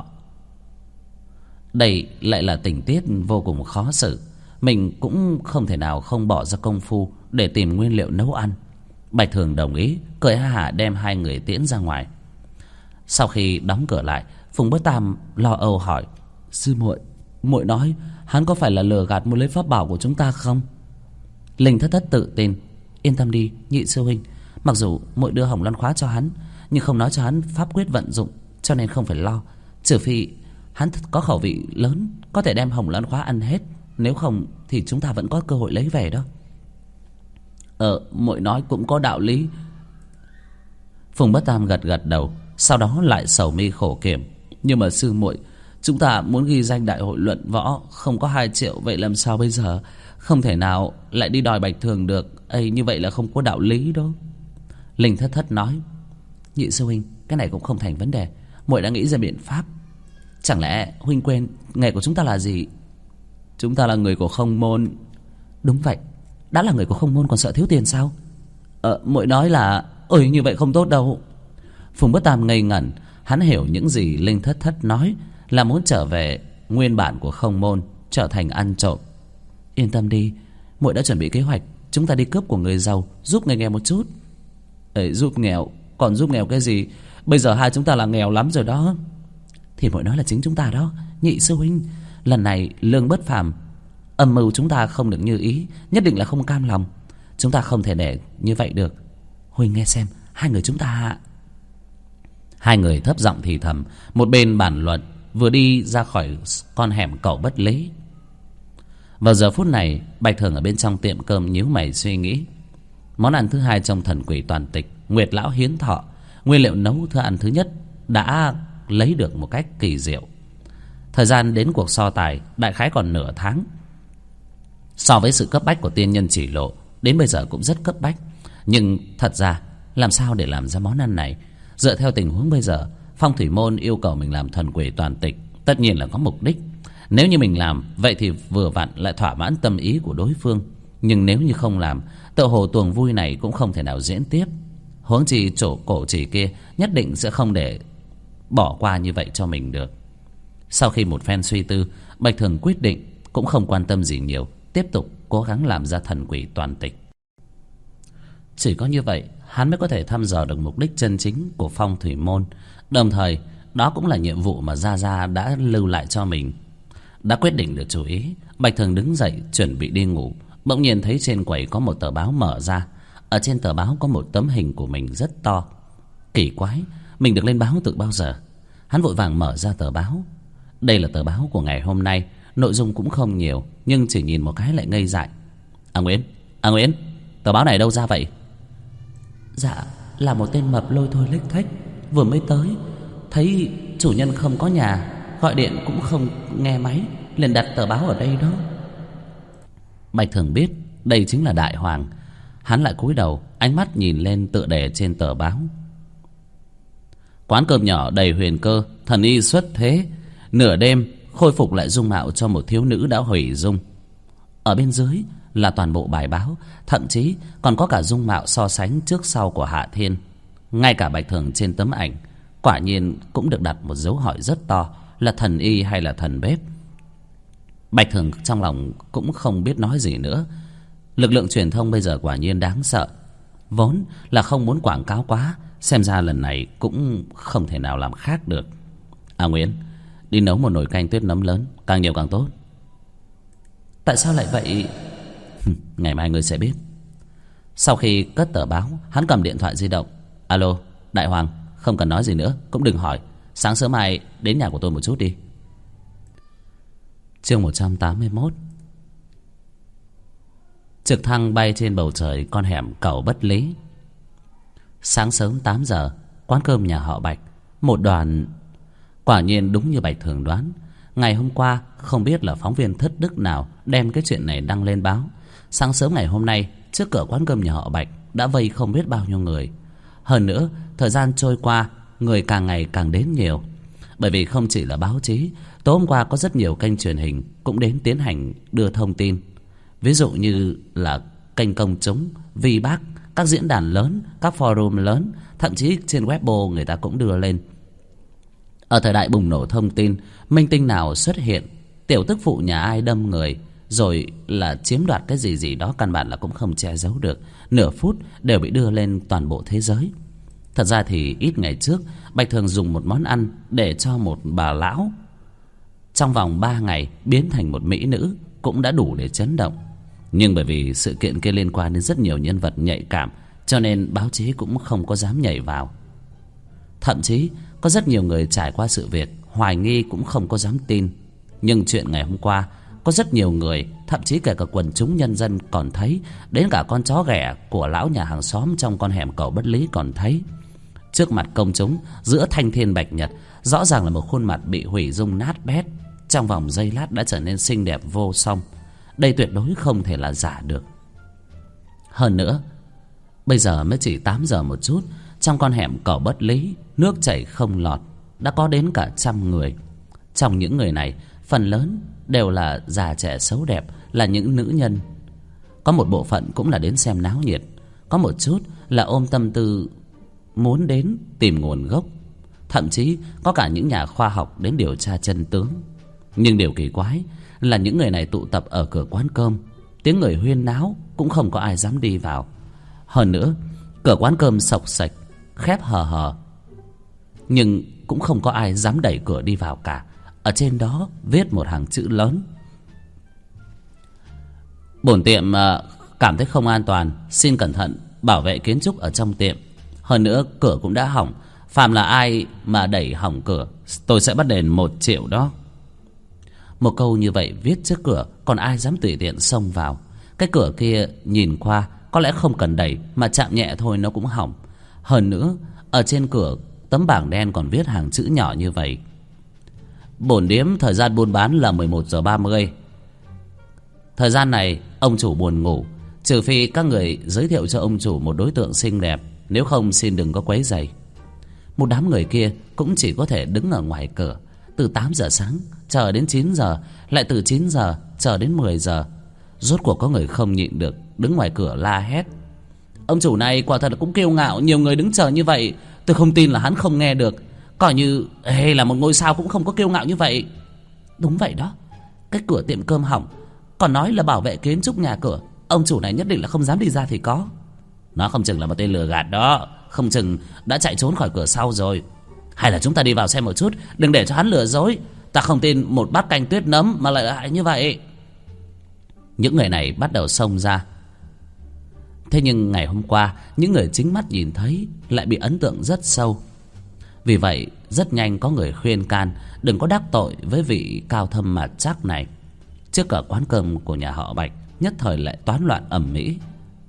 Đây lại là tình tiết vô cùng khó xử. Mình cũng không thể nào không bỏ ra công phu để tìm nguyên liệu nấu ăn. Bạch Thường đồng ý, cười ha hả đem hai người tiễn ra ngoài. Sau khi đóng cửa lại, Phùng Bất Tam lo âu hỏi. Sư muội nói hắn có phải là lừa gạt muốn lấy pháp bảo của chúng ta không? Linh Thất Thất tự tin. Yên tâm đi nhị sư huynh, mặc dù muội đưa hồng loan khóa cho hắn, nhưng không nói cho hắn pháp quyết vận dụng, cho nên không phải lo. Trừ phi hắn có khẩu vị lớn, có thể đem hồng loan khóa ăn hết. Nếu không thì chúng ta vẫn có cơ hội lấy về đó. Muội nói cũng có đạo lý. Phùng Bất Tam gật đầu, sau đó lại sầu mi khổ kiểm. Nhưng mà sư muội, chúng ta muốn ghi danh đại hội luận võ, không có 2 triệu, vậy làm sao bây giờ? Không thể nào lại đi đòi Bạch Thường được. Như vậy là không có đạo lý đó. Linh Thất Thất nói. Nhị sư huynh, cái này cũng không thành vấn đề. Muội đã nghĩ ra biện pháp. Chẳng lẽ huynh quên nghề của chúng ta là gì? Chúng ta là người của Không Môn. Đúng vậy, đã là người của Không Môn còn sợ thiếu tiền sao? Muội nói là như vậy không tốt đâu. Phùng Bất Tam ngây ngẩn. Hắn hiểu những gì Linh Thất Thất nói là muốn trở về nguyên bản của Không Môn, trở thành ăn trộm. Yên tâm đi, muội đã chuẩn bị kế hoạch. Chúng ta đi cướp của người giàu, giúp người nghèo một chút. Giúp nghèo? Còn giúp nghèo cái gì? Bây giờ hai chúng ta là nghèo lắm rồi đó. Thì muội nói là chính chúng ta đó. Nhị sư huynh, lần này lương bất phàm, âm mưu chúng ta không được như ý, nhất định là không cam lòng. Chúng ta không thể để như vậy được. Huynh nghe xem, hai người chúng ta... Hai người thấp giọng thì thầm, một bên bàn luận, vừa đi ra khỏi con hẻm cẩu bất lý. Vào giờ phút này, Bạch Thường ở bên trong tiệm cơm nhíu mày suy nghĩ. Món ăn thứ hai trong thần quỷ toàn tịch, Nguyệt Lão Hiến Thọ, nguyên liệu nấu thức ăn thứ nhất đã lấy được một cách kỳ diệu. Thời gian đến cuộc so tài đại khái còn nửa tháng. So với sự cấp bách của tiên nhân chỉ lộ, đến bây giờ cũng rất cấp bách. Nhưng thật ra làm sao để làm ra món ăn này? Dựa theo tình huống bây giờ, Phong Thủy Môn yêu cầu mình làm thần quỷ toàn tịch, tất nhiên là có mục đích. Nếu như mình làm vậy thì vừa vặn lại thỏa mãn tâm ý của đối phương. Nhưng nếu như không làm, tựa hồ tuồng vui này cũng không thể nào diễn tiếp. Huống chi chỗ cổ chỉ kia nhất định sẽ không để bỏ qua như vậy cho mình được. Sau khi một phen suy tư, Bạch Thường quyết định cũng không quan tâm gì nhiều, tiếp tục cố gắng làm ra thần quỷ toàn tịch. Chỉ có như vậy hắn mới có thể thăm dò được mục đích chân chính của phong thủy môn. Đồng thời đó cũng là nhiệm vụ mà Gia Gia đã lưu lại cho mình. Đã quyết định được chủ ý, Bạch Thường đứng dậy chuẩn bị đi ngủ. Bỗng nhiên thấy trên quầy có một tờ báo mở ra. Ở trên tờ báo có một tấm hình của mình rất to. Kỳ quái, mình được lên báo từ bao giờ? Hắn vội vàng mở ra tờ báo. Đây là tờ báo của ngày hôm nay. Nội dung cũng không nhiều, nhưng chỉ nhìn một cái lại ngây dại. À Nguyễn, tờ báo này đâu ra vậy? Dạ, là một tên mập lôi thôi lếch thếch, vừa mới tới, thấy chủ nhân không có nhà, gọi điện cũng không nghe máy, liền đặt tờ báo ở đây đó. Bạch Thường biết đây chính là Đại Hoàng. Hắn lại cúi đầu, ánh mắt nhìn lên tựa đề trên tờ báo. Quán cơm nhỏ đầy huyền cơ, thần y xuất thế, nửa đêm khôi phục lại dung mạo cho một thiếu nữ đã hủy dung. Ở bên dưới là toàn bộ bài báo, thậm chí còn có cả dung mạo so sánh trước sau của Hạ Thiên. Ngay cả Bạch Thường trên tấm ảnh quả nhiên cũng được đặt một dấu hỏi rất to, là thần y hay là thần bếp. Bạch Thường trong lòng cũng không biết nói gì nữa. Lực lượng truyền thông bây giờ quả nhiên đáng sợ. Vốn là không muốn quảng cáo quá, xem ra lần này cũng không thể nào làm khác được. À Nguyễn, đi nấu một nồi canh tuyết nấm lớn, càng nhiều càng tốt. Tại sao lại vậy? Ngày mai ngươi sẽ biết. Sau khi cất tờ báo, hắn cầm điện thoại di động. Alo, Đại Hoàng, không cần nói gì nữa, cũng đừng hỏi. Sáng sớm mai đến nhà của tôi một chút đi. Chương 181. Trực thăng bay trên bầu trời con hẻm Cầu Bất Lý. Sáng sớm 8 giờ, quán cơm nhà họ Bạch. Một đoàn... Quả nhiên đúng như Bạch Thường đoán. Ngày hôm qua không biết là phóng viên thất đức nào đem cái chuyện này đăng lên báo. Sáng sớm ngày hôm nay, trước cửa quán cơm nhà họ Bạch đã vây không biết bao nhiêu người. Hơn nữa, thời gian trôi qua, người càng ngày càng đến nhiều. Bởi vì không chỉ là báo chí, tối hôm qua có rất nhiều kênh truyền hình cũng đến tiến hành đưa thông tin. Ví dụ như là kênh Công Chúng, Vi Bác, các diễn đàn lớn, các forum lớn, thậm chí trên Weibo người ta cũng đưa lên. Ở thời đại bùng nổ thông tin, minh tinh nào xuất hiện, tiểu tức phụ nhà ai đâm người, rồi là chiếm đoạt cái gì gì đó, căn bản là cũng không che giấu được. Nửa phút đều bị đưa lên toàn bộ thế giới. Thật ra thì ít ngày trước, Bạch Thường dùng một món ăn để cho một bà lão trong vòng 3 ngày biến thành một mỹ nữ cũng đã đủ để chấn động. Nhưng bởi vì sự kiện kia liên quan đến rất nhiều nhân vật nhạy cảm, cho nên báo chí cũng không có dám nhảy vào. Thậm chí có rất nhiều người trải qua sự việc hoài nghi cũng không có dám tin. Nhưng chuyện ngày hôm qua, có rất nhiều người, thậm chí kể cả quần chúng nhân dân còn thấy, đến cả con chó ghẻ của lão nhà hàng xóm trong con hẻm Cầu Bất Lý còn thấy. Trước mặt công chúng, giữa thanh thiên bạch nhật, rõ ràng là một khuôn mặt bị hủy dung nát bét, trong vòng giây lát đã trở nên xinh đẹp vô song. Đây tuyệt đối không thể là giả được. Hơn nữa, bây giờ mới chỉ 8 giờ một chút, trong con hẻm Cầu Bất Lý, nước chảy không lọt, đã có đến cả 100 người. Trong những người này, phần lớn đều là già trẻ xấu đẹp, là những nữ nhân. Có một bộ phận cũng là đến xem náo nhiệt, có một chút là ôm tâm tư muốn đến tìm nguồn gốc, thậm chí có cả những nhà khoa học đến điều tra chân tướng. Nhưng điều kỳ quái là những người này tụ tập ở cửa quán cơm, tiếng người huyên náo cũng không có ai dám đi vào. Hơn nữa, cửa quán cơm sộc sạch, khép hờ hờ, nhưng cũng không có ai dám đẩy cửa đi vào cả. Ở trên đó viết một hàng chữ lớn: bổn tiệm cảm thấy không an toàn, xin cẩn thận bảo vệ kiến trúc ở trong tiệm. Hơn nữa cửa cũng đã hỏng, phàm là ai mà đẩy hỏng cửa, tôi sẽ bắt đền 1 triệu đó. Một câu như vậy viết trước cửa, còn ai dám tùy tiện xông vào. Cái cửa kia nhìn qua có lẽ không cần đẩy, mà chạm nhẹ thôi nó cũng hỏng. Hơn nữa, ở trên cửa tấm bảng đen còn viết hàng chữ nhỏ như vậy: bổn điếm thời gian buôn bán là 11 giờ 30. Thời gian này ông chủ buồn ngủ, trừ phi các người giới thiệu cho ông chủ một đối tượng xinh đẹp, nếu không xin đừng có quấy rầy. Một đám người kia cũng chỉ có thể đứng ở ngoài cửa, Từ 8 giờ sáng chờ đến 9 giờ, lại từ 9 giờ chờ đến 10 giờ. Rốt cuộc có người không nhịn được, đứng ngoài cửa la hét: ông chủ này quả thật là cũng kiêu ngạo, nhiều người đứng chờ như vậy, tôi không tin là hắn không nghe được. Coi như là một ngôi sao cũng không có kiêu ngạo như vậy. Đúng vậy đó, cái cửa tiệm cơm hỏng, còn nói là bảo vệ kiến trúc nhà cửa, ông chủ này nhất định là không dám đi ra thì có. Nó không chừng là một tên lừa gạt đó, không chừng đã chạy trốn khỏi cửa sau rồi. Hay là chúng ta đi vào xem một chút, đừng để cho hắn lừa dối. Ta không tin một bát canh tuyết nấm mà lại hại như vậy. Những người này bắt đầu xông ra. Thế nhưng ngày hôm qua, những người chính mắt nhìn thấy lại bị ấn tượng rất sâu. Vì vậy rất nhanh có người khuyên can đừng có đắc tội với vị cao thâm mặt chắc này. Trước cửa quán cơm của nhà họ Bạch nhất thời lại toán loạn ầm ĩ.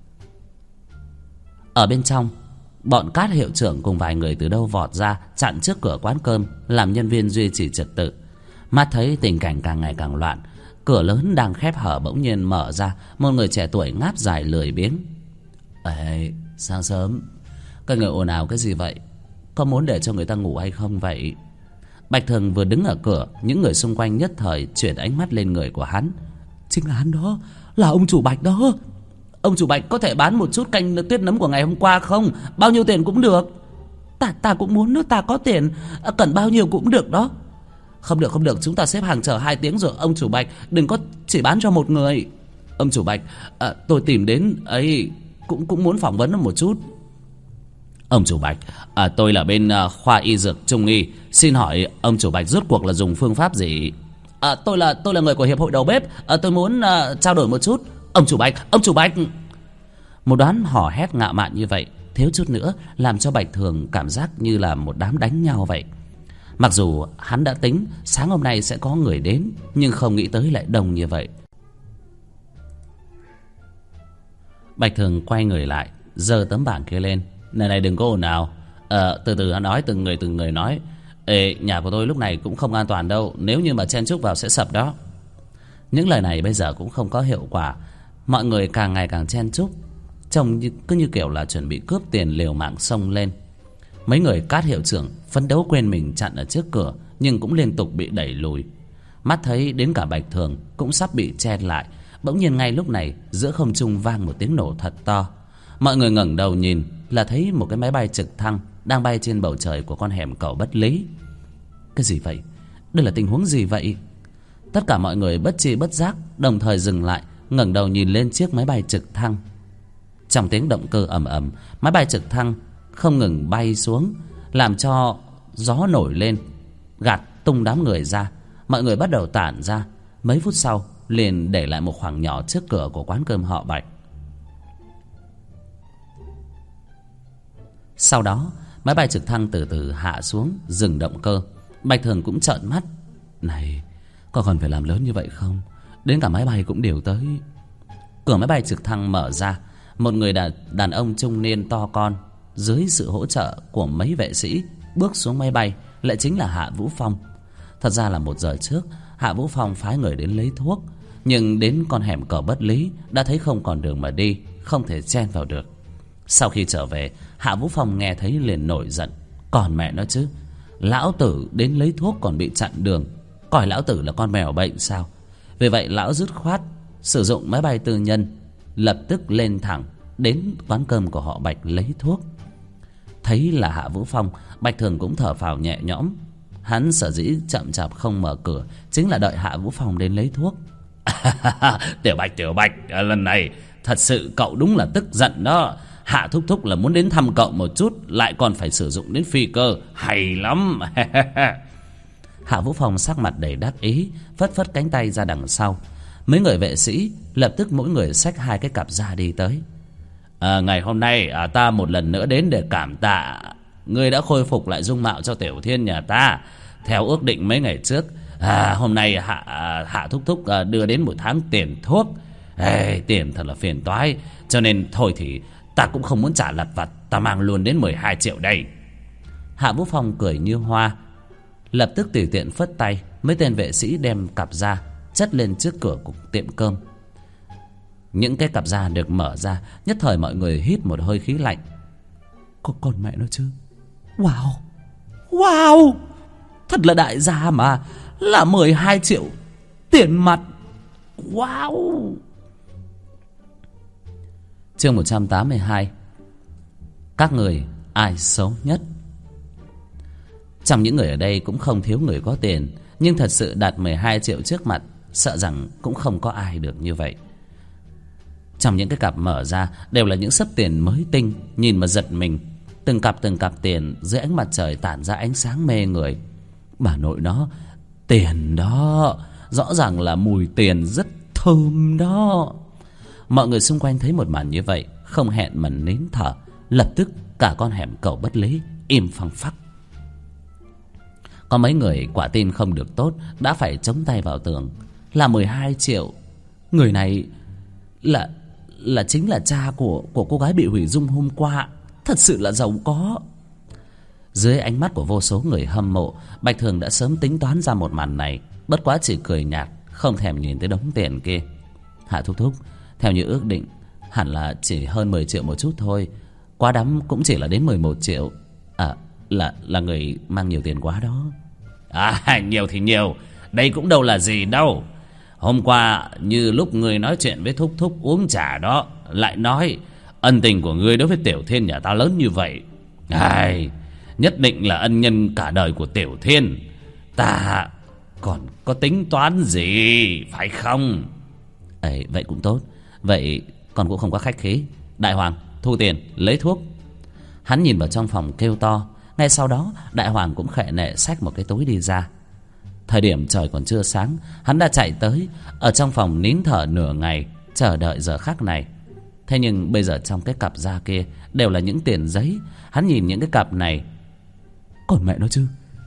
Ở bên trong, bọn Cát hiệu trưởng cùng vài người từ đâu vọt ra chặn trước cửa quán cơm, làm nhân viên duy trì trật tự. Mắt thấy tình cảnh càng ngày càng loạn, cửa lớn đang khép hở bỗng nhiên mở ra, một người trẻ tuổi ngáp dài lười biếng: Ê, sáng sớm các người ồn ào cái gì vậy? Có muốn để cho người ta ngủ hay không vậy? Bạch Thường vừa đứng ở cửa, những người xung quanh nhất thời chuyển ánh mắt lên người của hắn. Chính là hắn đó, là ông chủ Bạch đó. Ông chủ Bạch có thể bán một chút canh tuyết nấm của ngày hôm qua không? Bao nhiêu tiền cũng được. Ta cũng muốn nữa, ta có tiền, cần bao nhiêu cũng được đó. Không được, chúng ta xếp hàng chờ 2 tiếng rồi. Ông chủ Bạch đừng có chỉ bán cho một người. Ông chủ Bạch, tôi tìm đến ấy cũng muốn phỏng vấn một chút. Ông chủ Bạch, tôi là bên khoa y dược trung y, xin hỏi ông chủ Bạch rốt cuộc là dùng phương pháp gì? Tôi là người của hiệp hội đầu bếp, tôi muốn trao đổi một chút. Ông chủ Bạch. Một đoán hò hét ngạo mạn như vậy thiếu chút nữa làm cho Bạch Thường cảm giác như là một đám đánh nhau vậy. Mặc dù hắn đã tính sáng hôm nay sẽ có người đến, nhưng không nghĩ tới lại đông như vậy. Bạch Thường quay người lại, giơ tấm bảng kia lên: Này đừng có ồn ào. Từ từ nói, từng người nói. Ê, nhà của tôi lúc này cũng không an toàn đâu, nếu như mà chen chúc vào sẽ sập đó. Những lời này bây giờ cũng không có hiệu quả. Mọi người càng ngày càng chen chúc, trông cứ như kiểu là chuẩn bị cướp tiền liều mạng xông lên. Mấy người Cát hiệu trưởng phấn đấu quên mình chặn ở trước cửa, nhưng cũng liên tục bị đẩy lùi. Mắt thấy đến cả Bạch Thường cũng sắp bị chen lại, bỗng nhiên ngay lúc này giữa không trung vang một tiếng nổ thật to. Mọi người ngẩng đầu nhìn là thấy một cái máy bay trực thăng đang bay trên bầu trời của con hẻm cầu Bất Lý. Cái gì vậy? Đây là tình huống gì vậy? Tất cả mọi người bất tri bất giác đồng thời dừng lại, ngẩng đầu nhìn lên chiếc máy bay trực thăng. Trong tiếng động cơ ầm ầm, máy bay trực thăng không ngừng bay xuống, làm cho gió nổi lên, gạt tung đám người ra. Mọi người bắt đầu tản ra. Mấy phút sau liền để lại một khoảng nhỏ trước cửa của quán cơm họ Bạch. Sau đó máy bay trực thăng từ từ hạ xuống, dừng động cơ. Bạch Thường cũng trợn mắt: Này, có cần phải làm lớn như vậy không? Đến cả máy bay cũng đều tới. Cửa máy bay trực thăng mở ra. Một người đàn ông trung niên to con, dưới sự hỗ trợ của mấy vệ sĩ, bước xuống máy bay, lại chính là Hạ Vũ Phong. Thật ra là 1 giờ trước, Hạ Vũ Phong phái người đến lấy thuốc, nhưng đến con hẻm cầu Bất Lý đã thấy không còn đường mà đi, không thể chen vào được. Sau khi trở về, Hạ Vũ Phong nghe thấy liền nổi giận: Còn mẹ nó chứ, lão tử đến lấy thuốc còn bị chặn đường, coi lão tử là con mèo bệnh sao? Vì vậy lão dứt khoát sử dụng máy bay tư nhân, lập tức lên thẳng đến quán cơm của họ Bạch lấy thuốc. Thấy là Hạ Vũ Phong, Bạch Thường cũng thở phào nhẹ nhõm. Hắn sở dĩ chậm chạp không mở cửa chính là đợi Hạ Vũ Phong đến lấy thuốc. Tiểu Bạch, lần này thật sự cậu đúng là tức giận đó. Hạ thúc thúc là muốn đến thăm cậu một chút, lại còn phải sử dụng đến phi cơ, hay lắm. Hạ Vũ Phong sắc mặt đầy đắc ý, phất phất cánh tay ra đằng sau. Mấy người vệ sĩ lập tức mỗi người xách 2 cái cặp da đi tới. Ngày hôm nay ta một lần nữa đến để cảm tạ ngươi đã khôi phục lại dung mạo cho Tiểu Thiên nhà ta. Theo ước định mấy ngày trước, hôm nay Hạ thúc thúc đưa đến 1 tháng tiền thuốc. Tiền thật là phiền toái, cho nên thôi thì ta cũng không muốn trả lặt vặt, ta mang luôn đến 12 triệu đây. Hạ Vũ Phong cười như hoa, lập tức tùy tiện phất tay, mấy tên vệ sĩ đem cặp da chất lên trước cửa của tiệm cơm. Những cái cặp da được mở ra, nhất thời mọi người hít một hơi khí lạnh. Con mẹ nó chứ. Wow. Thật là đại gia mà. Là 12 triệu tiền mặt. Wow. Chương 182. Các người ai xấu nhất? Trong những người ở đây cũng không thiếu người có tiền, nhưng thật sự đặt 12 triệu trước mặt, sợ rằng cũng không có ai được như vậy. Trong những cái cặp mở ra đều là những xấp tiền mới tinh, nhìn mà giật mình. Từng cặp tiền dưới ánh mặt trời tản ra ánh sáng mê người. Bà nội nó, tiền đó, rõ ràng là mùi tiền rất thơm đó. Mọi người xung quanh thấy một màn như vậy, không hẹn mà nín thở. Lập tức cả con hẻm Cầu Bất Lý im phăng phắc. Có mấy người quả tin không được tốt đã phải chống tay vào tường. Là 12 triệu. Người này là chính là cha của cô gái bị hủy dung hôm qua. Thật sự là giàu có. Dưới ánh mắt của vô số người hâm mộ, Bạch Thường đã sớm tính toán ra một màn này, bất quá chỉ cười nhạt, không thèm nhìn tới đống tiền kia. Hạ thúc thúc, theo như ước định hẳn là chỉ hơn 10 triệu một chút thôi. Quá đắm cũng chỉ là đến 11 triệu. Là người mang nhiều tiền quá đó. Nhiều thì nhiều, đây cũng đâu là gì đâu. Hôm qua như lúc ngươi nói chuyện với thúc thúc uống trà đó, lại nói ân tình của ngươi đối với Tiểu Thiên nhà ta lớn như vậy. Nhất định là ân nhân cả đời của Tiểu Thiên. Ta còn có tính toán gì, phải không? Vậy cũng tốt. Vậy con cũng không có khách khí. Đại Hoàng, thu tiền, lấy thuốc. Hắn nhìn vào trong phòng kêu to. Ngay sau đó Đại Hoàng cũng khệ nệ xách một cái túi đi ra. Thời điểm trời còn chưa sáng, hắn đã chạy tới. Ở trong phòng nín thở nửa ngày, chờ đợi giờ khắc này. Thế nhưng bây giờ trong cái cặp da kia đều là những tiền giấy. Hắn nhìn những cái cặp này, còn mẹ nó chứ,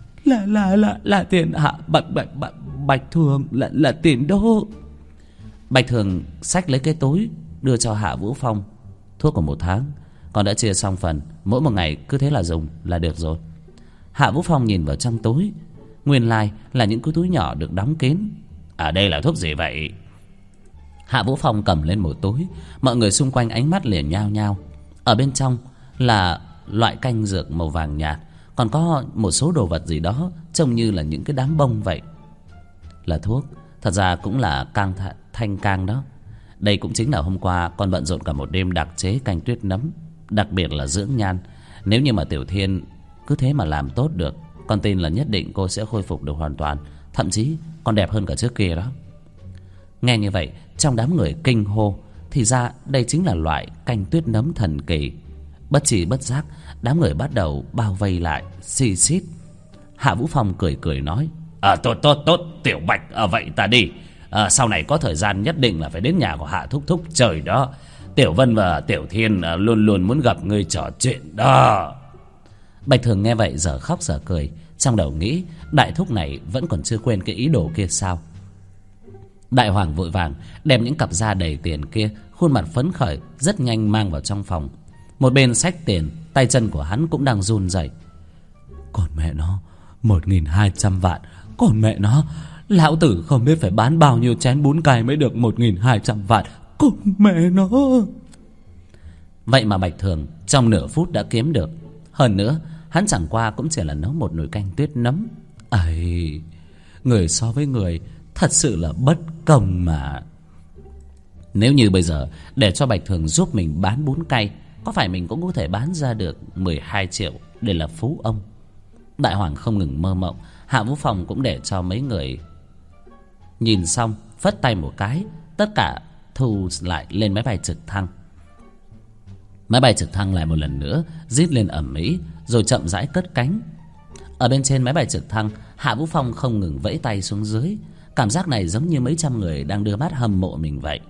là tiền hạ Bạch Thường, là tiền đô. Bạch Thường xách lấy cái túi đưa cho Hạ Vũ Phong. Thuốc của 1 tháng, con đã chia xong phần, mỗi một ngày cứ thế là dùng là được rồi. Hạ Vũ Phong nhìn vào trong túi, nguyên lai là những cái túi nhỏ được đóng kín. Đây là thuốc gì vậy? Hạ Vũ Phong cầm lên một túi. Mọi người xung quanh ánh mắt liền nhao nhao. Ở bên trong là loại canh dược màu vàng nhạt, còn có một số đồ vật gì đó trông như là những cái đám bông vậy. Là thuốc, thật ra cũng là thanh cang đó. Đây cũng chính là hôm qua con bận rộn cả một đêm đặc chế canh tuyết nấm, đặc biệt là dưỡng nhan. Nếu như mà Tiểu Thiên cứ thế mà làm tốt được, con tin là nhất định cô sẽ khôi phục được hoàn toàn, thậm chí còn đẹp hơn cả trước kia đó. Nghe như vậy, trong đám người kinh hô. Thì ra đây chính là loại canh tuyết nấm thần kỳ. Bất chi bất giác, đám người bắt đầu bao vây lại, xì xít. Hạ Vũ Phong cười cười nói: Tốt, Tiểu Bạch, vậy ta đi. Sau này có thời gian nhất định là phải đến nhà của Hạ thúc thúc trời đó. Tiểu Vân và Tiểu Thiên luôn luôn muốn gặp ngươi trò chuyện đó. Bạch Thường nghe vậy giờ khóc giờ cười, trong đầu nghĩ đại thúc này vẫn còn chưa quên cái ý đồ kia sao. Đại Hoàng vội vàng đem những cặp da đầy tiền kia, khuôn mặt phấn khởi, rất nhanh mang vào trong phòng. Một bên xách tiền, tay chân của hắn cũng đang run rẩy. Còn mẹ nó, 1.200 vạn. Còn mẹ nó, lão tử không biết phải bán bao nhiêu chén bún cay mới được 1.200 vạn. Còn mẹ nó. Vậy mà Bạch Thường trong nửa phút đã kiếm được. Hơn nữa, hắn chẳng qua cũng chỉ là nấu một nồi canh tuyết nấm. Người so với người thật sự là bất công mà. Nếu như bây giờ để cho Bạch Thường giúp mình bán bún cay, có phải mình cũng có thể bán ra được 12 triệu để là phú ông. Đại Hoàng không ngừng mơ mộng. Hạ Vũ Phong cũng để cho mấy người nhìn xong, phất tay một cái, tất cả thu lại lên máy bay trực thăng. Máy bay trực thăng lại một lần nữa rít lên ầm ĩ, rồi chậm rãi cất cánh. Ở bên trên máy bay trực thăng, Hạ Vũ Phong không ngừng vẫy tay xuống dưới. Cảm giác này giống như mấy trăm người đang đưa mắt hâm mộ mình vậy.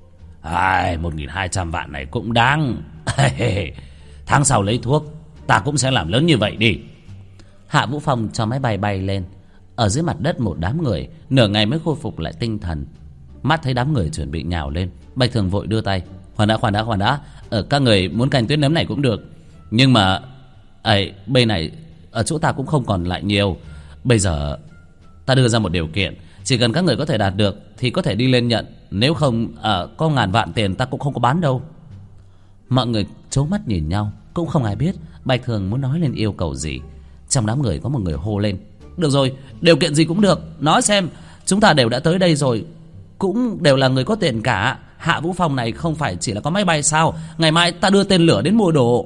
1.200 vạn này cũng đáng. Tháng sau lấy thuốc, ta cũng sẽ làm lớn như vậy đi. Hạ Vũ Phong cho máy bay bay lên. Ở dưới mặt đất một đám người nửa ngày mới khôi phục lại tinh thần. Mắt thấy đám người chuẩn bị nhào lên, Bạch Thường vội đưa tay: Khoan đã. Các người muốn canh tuyết nấm này cũng được, nhưng mà bên này ở chỗ ta cũng không còn lại nhiều. Bây giờ ta đưa ra một điều kiện, chỉ cần các người có thể đạt được thì có thể đi lên nhận, nếu không có ngàn vạn tiền ta cũng không có bán đâu. Mọi người trố mắt nhìn nhau, cũng không ai biết Bạch Thường muốn nói lên yêu cầu gì. Trong đám người có một người hô lên: Được rồi, điều kiện gì cũng được. Nói xem, chúng ta đều đã tới đây rồi, cũng đều là người có tiền cả. Hạ Vũ Phong này không phải chỉ là có máy bay sao? Ngày mai ta đưa tên lửa đến mua đồ.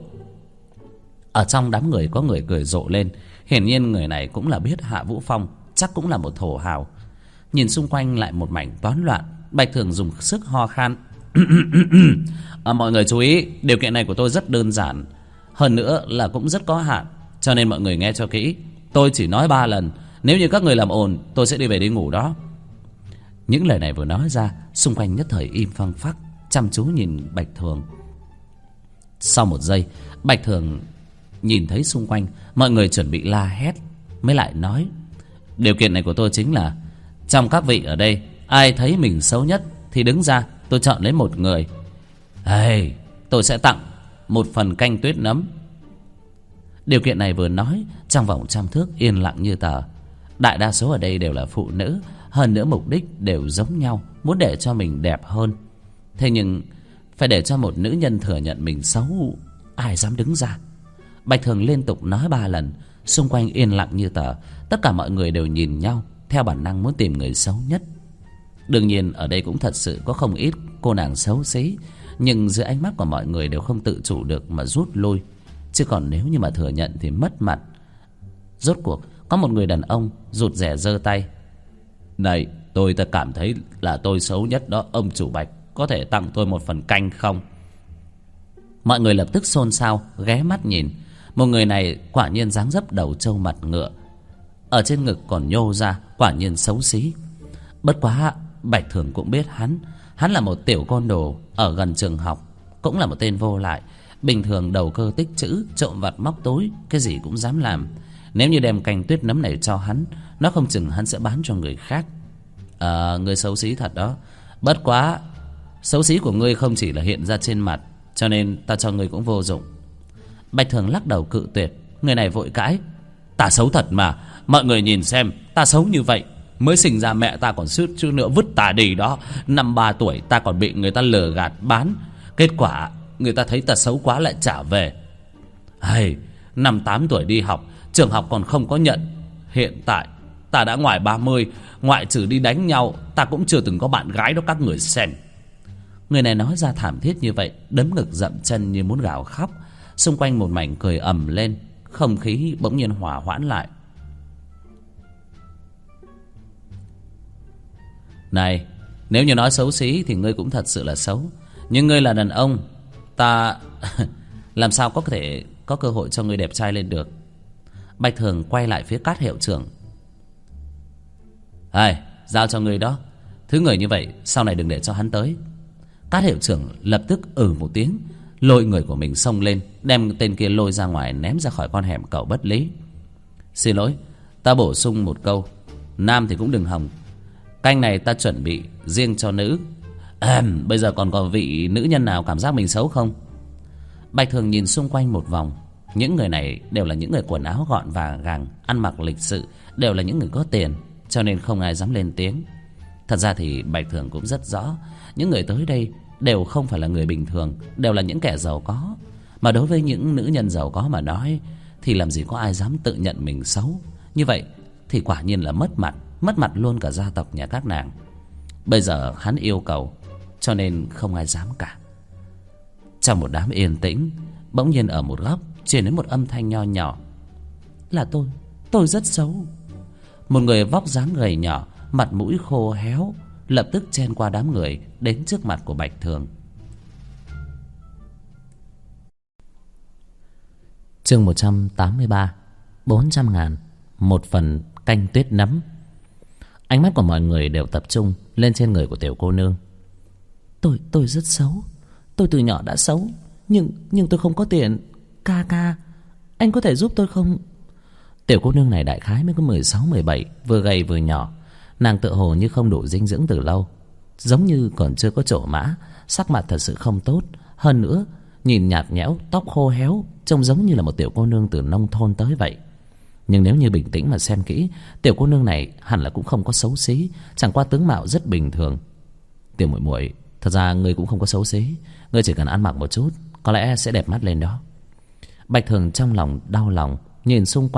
Ở trong đám người có người cười rộ lên. Hiển nhiên người này cũng là biết Hạ Vũ Phong chắc cũng là một thổ hào. Nhìn xung quanh lại một mảnh toán loạn, Bạch Thường dùng sức ho khan. Mọi người chú ý, điều kiện này của tôi rất đơn giản, hơn nữa là cũng rất có hạn, cho nên mọi người nghe cho kỹ. Tôi chỉ nói 3 lần, nếu như các người làm ồn, tôi sẽ đi về đi ngủ đó. Những lời này vừa nói ra, xung quanh nhất thời im phăng phắc, chăm chú nhìn Bạch Thường. Sau một giây, Bạch Thường nhìn thấy xung quanh mọi người chuẩn bị la hét, mới lại nói: điều kiện này của tôi chính là trong các vị ở đây, ai thấy mình xấu nhất thì đứng ra, tôi chọn lấy một người. Tôi sẽ tặng một phần canh tuyết nấm. Điều kiện này vừa nói, trong vòng 100 thước yên lặng như tờ. Đại đa số ở đây đều là phụ nữ, hơn nữa mục đích đều giống nhau, muốn để cho mình đẹp hơn. Thế nhưng phải để cho một nữ nhân thừa nhận mình xấu, ai dám đứng ra? Bạch Thường liên tục nói 3 lần, xung quanh yên lặng như tờ. Tất cả mọi người đều nhìn nhau, theo bản năng muốn tìm người xấu nhất. Đương nhiên ở đây cũng thật sự có không ít cô nàng xấu xí, nhưng dưới ánh mắt của mọi người đều không tự chủ được mà rút lui. Chứ còn nếu như mà thừa nhận thì mất mặt. Rốt cuộc có một người đàn ông rụt rè giơ tay: này, tôi ta cảm thấy là tôi xấu nhất đó, ông chủ Bạch, có thể tặng tôi một phần canh không? Mọi người lập tức xôn xao ghé mắt nhìn. Một người này quả nhiên dáng dấp đầu trâu mặt ngựa, ở trên ngực còn nhô ra, quả nhiên xấu xí. Bất quá Bạch Thường cũng biết hắn là một tiểu côn đồ ở gần trường học, cũng là một tên vô lại. Bình thường đầu cơ tích trữ, trộm vặt móc túi, cái gì cũng dám làm. Nếu như đem canh tuyết nấm này cho hắn, nó không chừng hắn sẽ bán cho người khác. Ngươi xấu xí thật đó. Bất quá xấu xí của ngươi không chỉ là hiện ra trên mặt, cho nên ta cho ngươi cũng vô dụng. Bạch Thường lắc đầu cự tuyệt. Người này vội cãi: ta xấu thật mà, mọi người nhìn xem, ta xấu như vậy, mới sinh ra mẹ ta còn suýt chút nữa vứt ta đi đó. Năm 3 tuổi ta còn bị người ta lừa gạt bán, kết quả người ta thấy ta xấu quá lại trả về. Năm 8 tuổi đi học, trường học còn không có nhận. Hiện tại ta đã ngoài 30, ngoại trừ đi đánh nhau, ta cũng chưa từng có bạn gái đó các người xem. Người này nói ra thảm thiết như vậy, đấm ngực dậm chân như muốn gào khóc. Xung quanh một mảnh cười ầm lên, không khí bỗng nhiên hòa hoãn lại. Này, nếu như nói xấu xí thì ngươi cũng thật sự là xấu, nhưng ngươi là đàn ông, ta làm sao có thể có cơ hội cho ngươi đẹp trai lên được. Bạch Thường quay lại phía Cát hiệu trưởng: giao cho ngươi đó, thứ người như vậy sau này đừng để cho hắn tới. Cát hiệu trưởng lập tức một tiếng, lôi người của mình xông lên, đem tên kia lôi ra ngoài, ném ra khỏi con hẻm cậu bất lý. Xin lỗi, ta bổ sung một câu, nam thì cũng đừng hòng, canh này ta chuẩn bị riêng cho nữ. Bây giờ còn có vị nữ nhân nào cảm giác mình xấu không? Bạch Thường nhìn xung quanh một vòng. Những người này đều là những người quần áo gọn và gàng, ăn mặc lịch sự, đều là những người có tiền, cho nên không ai dám lên tiếng. Thật ra thì Bạch Thường cũng rất rõ, những người tới đây đều không phải là người bình thường, đều là những kẻ giàu có. Mà đối với những nữ nhân giàu có mà nói, thì làm gì có ai dám tự nhận mình xấu. Như vậy thì quả nhiên là mất mặt luôn cả gia tộc nhà các nàng. Bây giờ hắn yêu cầu, cho nên không ai dám cả. Trong một đám yên tĩnh, bỗng nhiên ở một góc truyền đến một âm thanh nho nhỏ: là tôi rất xấu. Một người vóc dáng gầy nhỏ, mặt mũi khô héo, lập tức chen qua đám người đến trước mặt của Bạch Thường. Chương 183: 400.000 một phần canh tuyết nấm. Ánh mắt của mọi người đều tập trung lên trên người của tiểu cô nương. Tôi rất xấu, tôi từ nhỏ đã xấu, nhưng tôi không có tiền. Ca, anh có thể giúp tôi không? Tiểu cô nương này đại khái mới có 16-17, vừa gầy vừa nhỏ. Nàng tựa hồ như không đủ dinh dưỡng từ lâu, giống như còn chưa có trổ mã, sắc mặt thật sự không tốt. Hơn nữa nhìn nhạt nhẽo, tóc khô héo, trông giống như là một tiểu cô nương từ nông thôn tới vậy. Nhưng nếu như bình tĩnh mà xem kỹ, tiểu cô nương này hẳn là cũng không có xấu xí, chẳng qua tướng mạo rất bình thường. Tiểu muội muội, thật ra ngươi cũng không có xấu xí, ngươi chỉ cần ăn mặc một chút, có lẽ sẽ đẹp mắt lên đó. Bạch Thường trong lòng đau lòng, nhìn xung quanh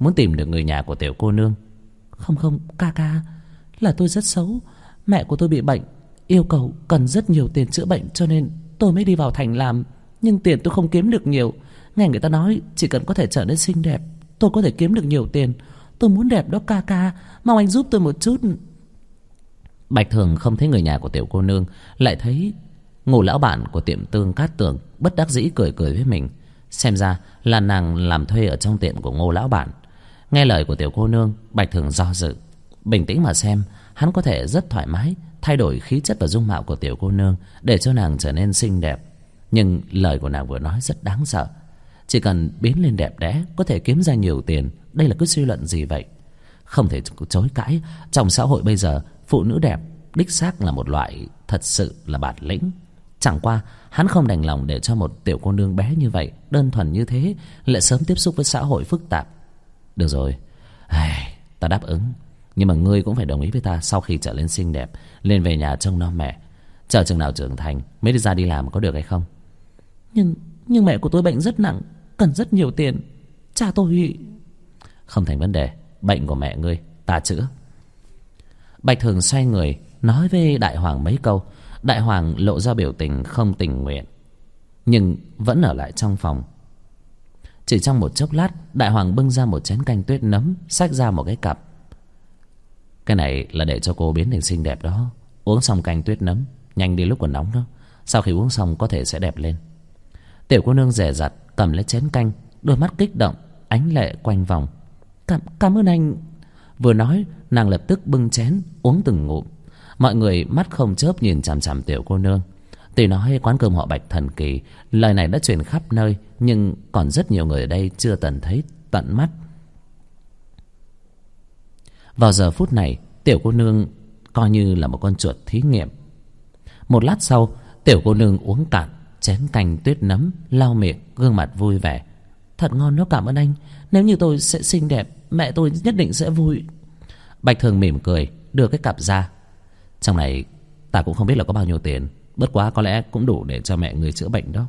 muốn tìm được người nhà của tiểu cô nương. Không không, ca ca, là tôi rất xấu. Mẹ của tôi bị bệnh, yêu cầu cần rất nhiều tiền chữa bệnh, cho nên tôi mới đi vào thành làm. Nhưng tiền tôi không kiếm được nhiều. Nghe người ta nói chỉ cần có thể trở nên xinh đẹp, tôi có thể kiếm được nhiều tiền. Tôi muốn đẹp đó ca ca, mong anh giúp tôi một chút. Bạch Thường không thấy người nhà của tiểu cô nương, lại thấy Ngô lão bản của tiệm tương Cát Tường bất đắc dĩ cười cười với mình. Xem ra là nàng làm thuê ở trong tiệm của Ngô lão bản. Nghe lời của tiểu cô nương, Bạch Thường do dự. Bình tĩnh mà xem, hắn có thể rất thoải mái thay đổi khí chất và dung mạo của tiểu cô nương để cho nàng trở nên xinh đẹp. Nhưng lời của nàng vừa nói rất đáng sợ. Chỉ cần biến lên đẹp đẽ có thể kiếm ra nhiều tiền. Đây là cái suy luận gì vậy? Không thể chối cãi, trong xã hội bây giờ phụ nữ đẹp đích xác là một loại thật sự là bản lĩnh. Chẳng qua hắn không đành lòng để cho một tiểu cô nương bé như vậy, đơn thuần như thế, lại sớm tiếp xúc với xã hội phức tạp. Được rồi, ta đáp ứng. Nhưng mà ngươi cũng phải đồng ý với ta, sau khi trở lên xinh đẹp, lên về nhà trông nom mẹ, chờ chừng nào trưởng thành mới đi ra đi làm, có được hay không? Nhưng mẹ của tôi bệnh rất nặng, cần rất nhiều tiền. Cha tôi... Không thành vấn đề, bệnh của mẹ ngươi ta chữa. Bạch Thường xoay người nói với Đại Hoàng mấy câu. Đại Hoàng lộ ra biểu tình không tình nguyện, nhưng vẫn ở lại trong phòng. Chỉ trong một chốc lát, Đại Hoàng bưng ra một chén canh tuyết nấm, xách ra một cái cặp. Cái này là để cho cô biến thành xinh đẹp đó. Uống xong canh tuyết nấm nhanh đi lúc còn nóng đó, sau khi uống xong có thể sẽ đẹp lên. Tiểu cô nương dè dặt cầm lấy chén canh, đôi mắt kích động, ánh lệ quanh vòng. Cảm ơn anh. Vừa nói, nàng lập tức bưng chén uống từng ngụm. Mọi người mắt không chớp nhìn chằm chằm tiểu cô nương. Tuy nói quán cơm họ Bạch thần kỳ, lời này đã truyền khắp nơi, nhưng còn rất nhiều người ở đây chưa từng thấy tận mắt. Vào giờ phút này, tiểu cô nương coi như là một con chuột thí nghiệm. Một lát sau, tiểu cô nương uống cạn chén canh tuyết nấm, lau miệng, gương mặt vui vẻ. Thật ngon đó, cảm ơn anh. Nếu như tôi sẽ xinh đẹp, mẹ tôi nhất định sẽ vui. Bạch Thường mỉm cười, đưa cái cặp ra. Trong này ta cũng không biết là có bao nhiêu tiền, bất quá có lẽ cũng đủ để cho mẹ người chữa bệnh đó.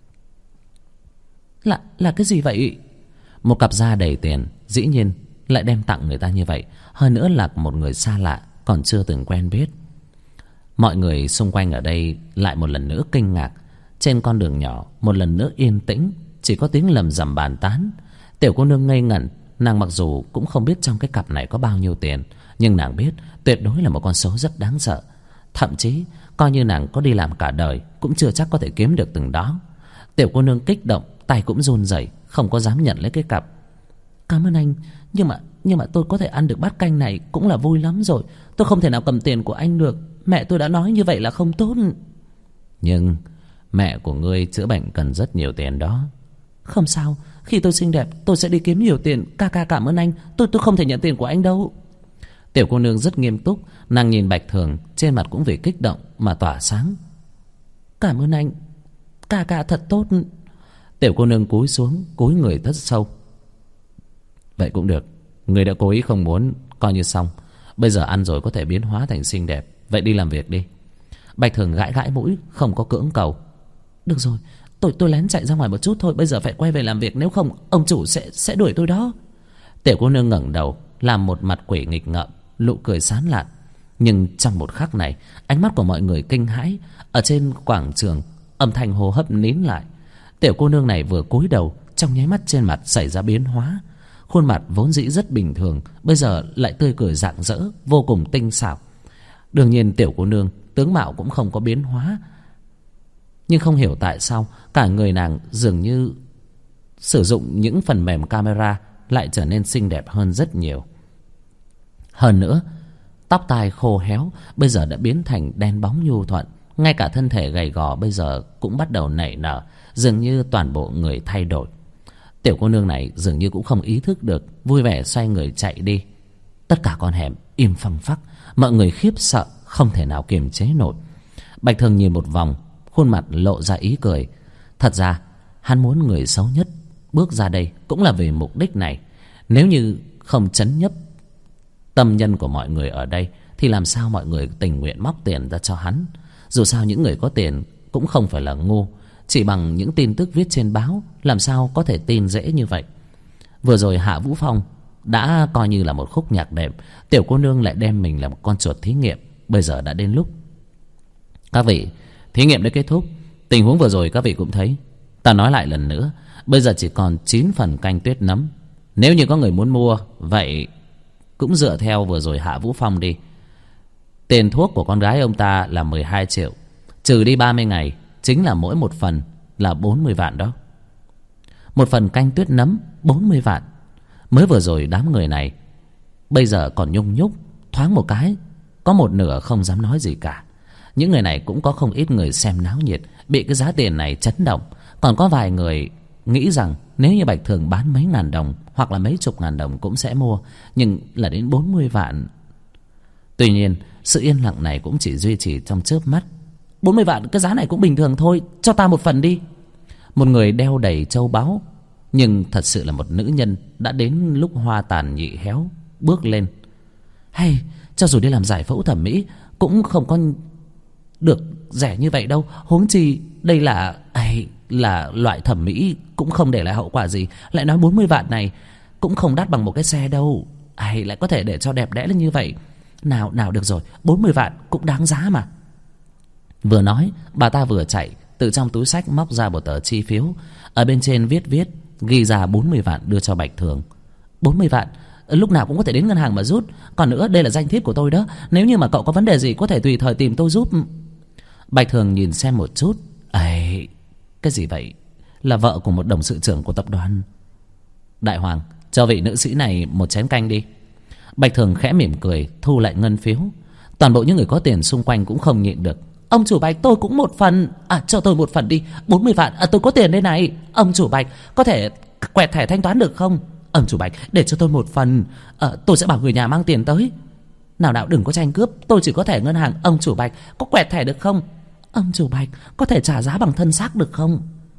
Là cái gì vậy? Một cặp da đầy tiền, dĩ nhiên lại đem tặng người ta như vậy, hơn nữa là một người xa lạ, còn chưa từng quen biết. Mọi người xung quanh ở đây lại một lần nữa kinh ngạc. Trên con đường nhỏ một lần nữa yên tĩnh, chỉ có tiếng lầm rầm bàn tán. Tiểu cô nương ngây ngẩn. Nàng mặc dù cũng không biết trong cái cặp này có bao nhiêu tiền, nhưng nàng biết tuyệt đối là một con số rất đáng sợ. Thậm chí coi như nàng có đi làm cả đời cũng chưa chắc có thể kiếm được từng đó. Tiểu cô nương kích động, tay cũng run rẩy, không có dám nhận lấy cái cặp. Cảm ơn anh, nhưng mà tôi có thể ăn được bát canh này cũng là vui lắm rồi. Tôi không thể nào cầm tiền của anh được. Mẹ tôi đã nói như vậy là không tốt. Nhưng mẹ của ngươi chữa bệnh cần rất nhiều tiền đó. Không sao, khi tôi xinh đẹp tôi sẽ đi kiếm nhiều tiền. Ca ca cảm ơn anh, tôi không thể nhận tiền của anh đâu. Tiểu cô nương rất nghiêm túc. Nàng nhìn Bạch Thường, trên mặt cũng vì kích động mà tỏa sáng. Cảm ơn anh, ca ca thật tốt. Tiểu cô nương cúi xuống, cúi người rất sâu. Vậy cũng được, người đã cố ý không muốn, coi như xong. Bây giờ ăn rồi có thể biến hóa thành xinh đẹp, vậy đi làm việc đi. Bạch Thường gãi gãi mũi, không có cưỡng cầu. Được rồi, tôi lén chạy ra ngoài một chút thôi, bây giờ phải quay về làm việc, nếu không ông chủ sẽ đuổi tôi đó. Tiểu cô nương ngẩng đầu, làm một mặt quỷ nghịch ngợm, nụ cười sán lạn. Nhưng trong một khắc này, ánh mắt của mọi người kinh hãi. Ở trên quảng trường, âm thanh hô hấp nín lại. Tiểu cô nương này vừa cúi đầu, trong nháy mắt trên mặt xảy ra biến hóa. Khuôn mặt vốn dĩ rất bình thường, bây giờ lại tươi cười rạng rỡ, vô cùng tinh xảo. Đương nhiên tiểu cô nương tướng mạo cũng không có biến hóa, nhưng không hiểu tại sao cả người nàng dường như sử dụng những phần mềm camera lại trở nên xinh đẹp hơn rất nhiều. Hơn nữa, tóc tai khô héo bây giờ đã biến thành đen bóng nhu thuận, ngay cả thân thể gầy gò bây giờ cũng bắt đầu nảy nở, dường như toàn bộ người thay đổi. Tiểu cô nương này dường như cũng không ý thức được, vui vẻ xoay người chạy đi. Tất cả con hẻm im phăng phắc, mọi người khiếp sợ không thể nào kiềm chế nổi. Bạch Thường nhìn một vòng, khuôn mặt lộ ra ý cười. Thật ra hắn muốn người xấu nhất bước ra đây cũng là vì mục đích này. Nếu như không chấn nhấp tâm nhân của mọi người ở đây thì làm sao mọi người tình nguyện móc tiền ra cho hắn. Dù sao những người có tiền cũng không phải là ngu, chỉ bằng những tin tức viết trên báo làm sao có thể tin dễ như vậy. Vừa rồi Hạ Vũ Phong Đã coi như là một khúc nhạc đệm, tiểu cô nương lại đem mình là một con chuột thí nghiệm. Bây giờ đã đến lúc các vị, thí nghiệm đã kết thúc. Tình huống vừa rồi các vị cũng thấy. Ta nói lại lần nữa, bây giờ chỉ còn 9 phần canh tuyết nấm. Nếu như có người muốn mua, vậy cũng dựa theo vừa rồi Hạ Vũ Phong đi. Tiền thuốc của con gái ông ta là 12 triệu, trừ đi 30 ngày, chính là mỗi một phần là 40 vạn đó. Một phần canh tuyết nấm 40 vạn. Mới vừa rồi đám người này bây giờ còn nhung nhúc, thoáng một cái có một nửa không dám nói gì cả. Những người này cũng có không ít người xem náo nhiệt, bị cái giá tiền này chấn động. Còn có vài người nghĩ rằng nếu như Bạch Thường bán mấy ngàn đồng hoặc là mấy chục ngàn đồng cũng sẽ mua, nhưng là đến 40 vạn. Tuy nhiên sự yên lặng này cũng chỉ duy trì trong chớp mắt. 40 vạn cái giá này cũng bình thường thôi, cho ta một phần đi. Một người đeo đầy châu báu nhưng thật sự là một nữ nhân đã đến lúc hoa tàn nhị héo bước lên. Hay cho dù đi làm giải phẫu thẩm mỹ cũng không có được rẻ như vậy đâu. Huống chi đây là loại thẩm mỹ cũng không để lại hậu quả gì. Lại nói 40 vạn này cũng không đắt bằng một cái xe đâu. Lại có thể để cho đẹp đẽ lên như vậy. Nào được rồi, 40 vạn cũng đáng giá mà. Vừa nói bà ta vừa chạy từ trong túi xách móc ra một tờ chi phiếu. Ở bên trên viết ghi ra 40 vạn đưa cho Bạch Thường. 40 vạn lúc nào cũng có thể đến ngân hàng mà rút. Còn nữa, đây là danh thiếp của tôi đó. Nếu như mà cậu có vấn đề gì có thể tùy thời tìm tôi giúp. Bạch Thường nhìn xem một chút. Cái gì vậy? Là vợ của một đồng sự trưởng của tập đoàn. Đại Hoàng, cho vị nữ sĩ này một chén canh đi. Bạch Thường khẽ mỉm cười thu lại ngân phiếu. Toàn bộ những người có tiền xung quanh cũng không nhịn được. Ông chủ Bạch, tôi cũng một phần. Cho tôi một phần đi, 40 vạn. Tôi có tiền đây này. Ông chủ Bạch, có thể quẹt thẻ thanh toán được không? Ông chủ Bạch, để cho tôi một phần. Tôi sẽ bảo người nhà mang tiền tới. Nào đừng có tranh cướp, tôi chỉ có thẻ ngân hàng. Ông chủ Bạch, có quẹt thẻ được không? Ông chủ Bạch, có thể trả giá bằng thân xác được không?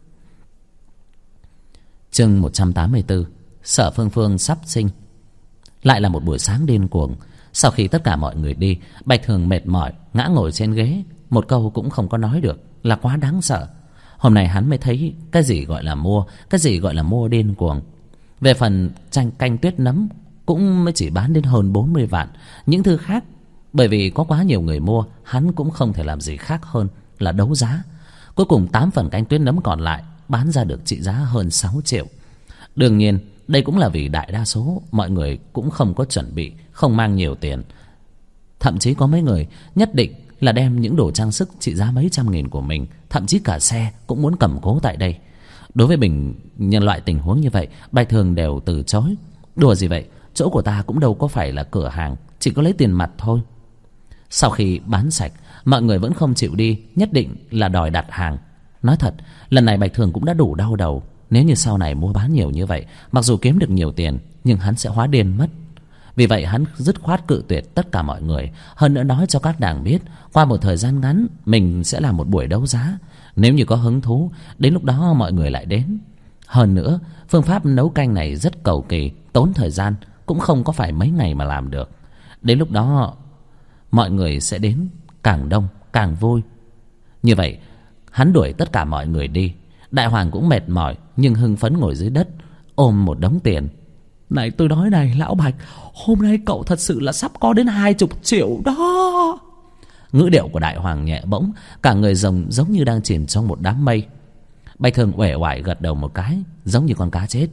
Chương 184. Sở Phương Phương sắp sinh. Lại là một buổi sáng điên cuồng. Sau khi tất cả mọi người đi, Bạch Thường mệt mỏi ngã ngồi trên ghế, một câu cũng không có nói được, là quá đáng sợ. Hôm nay hắn mới thấy cái gì gọi là mua, cái gì gọi là mua điên cuồng. Về phần canh tuyết nấm cũng mới chỉ bán đến hơn 40 vạn. Những thứ khác bởi vì có quá nhiều người mua, hắn cũng không thể làm gì khác hơn là đấu giá. Cuối cùng 8 phần canh tuyết nấm còn lại bán ra được trị giá hơn 6 triệu. Đương nhiên đây cũng là vì đại đa số mọi người cũng không có chuẩn bị, không mang nhiều tiền. Thậm chí có mấy người nhất định là đem những đồ trang sức trị giá mấy trăm nghìn của mình, thậm chí cả xe cũng muốn cầm cố tại đây. Đối với bình nhân loại tình huống như vậy, Bạch Thường đều từ chối. Đùa gì vậy, chỗ của ta cũng đâu có phải là cửa hàng, chỉ có lấy tiền mặt thôi. Sau khi bán sạch, mọi người vẫn không chịu đi, nhất định là đòi đặt hàng. Nói thật, lần này Bạch Thường cũng đã đủ đau đầu. Nếu như sau này mua bán nhiều như vậy, mặc dù kiếm được nhiều tiền, nhưng hắn sẽ hóa điên mất. Vì vậy hắn dứt khoát cự tuyệt tất cả mọi người. Hơn nữa nói cho các nàng biết, qua một thời gian ngắn mình sẽ làm một buổi đấu giá. Nếu như có hứng thú, đến lúc đó mọi người lại đến. Hơn nữa, phương pháp nấu canh này rất cầu kỳ, tốn thời gian, cũng không có phải mấy ngày mà làm được. Đến lúc đó mọi người sẽ đến càng đông càng vui. Như vậy hắn đuổi tất cả mọi người đi. Đại Hoàng cũng mệt mỏi nhưng hưng phấn ngồi dưới đất ôm một đống tiền. Này tôi nói này lão Bạch, hôm nay cậu thật sự là sắp có đến 20 triệu đó. Ngữ điệu của Đại Hoàng nhẹ bỗng, cả người giống như đang chìm trong một đám mây. Bạch Thường uể oải gật đầu một cái, giống như con cá chết.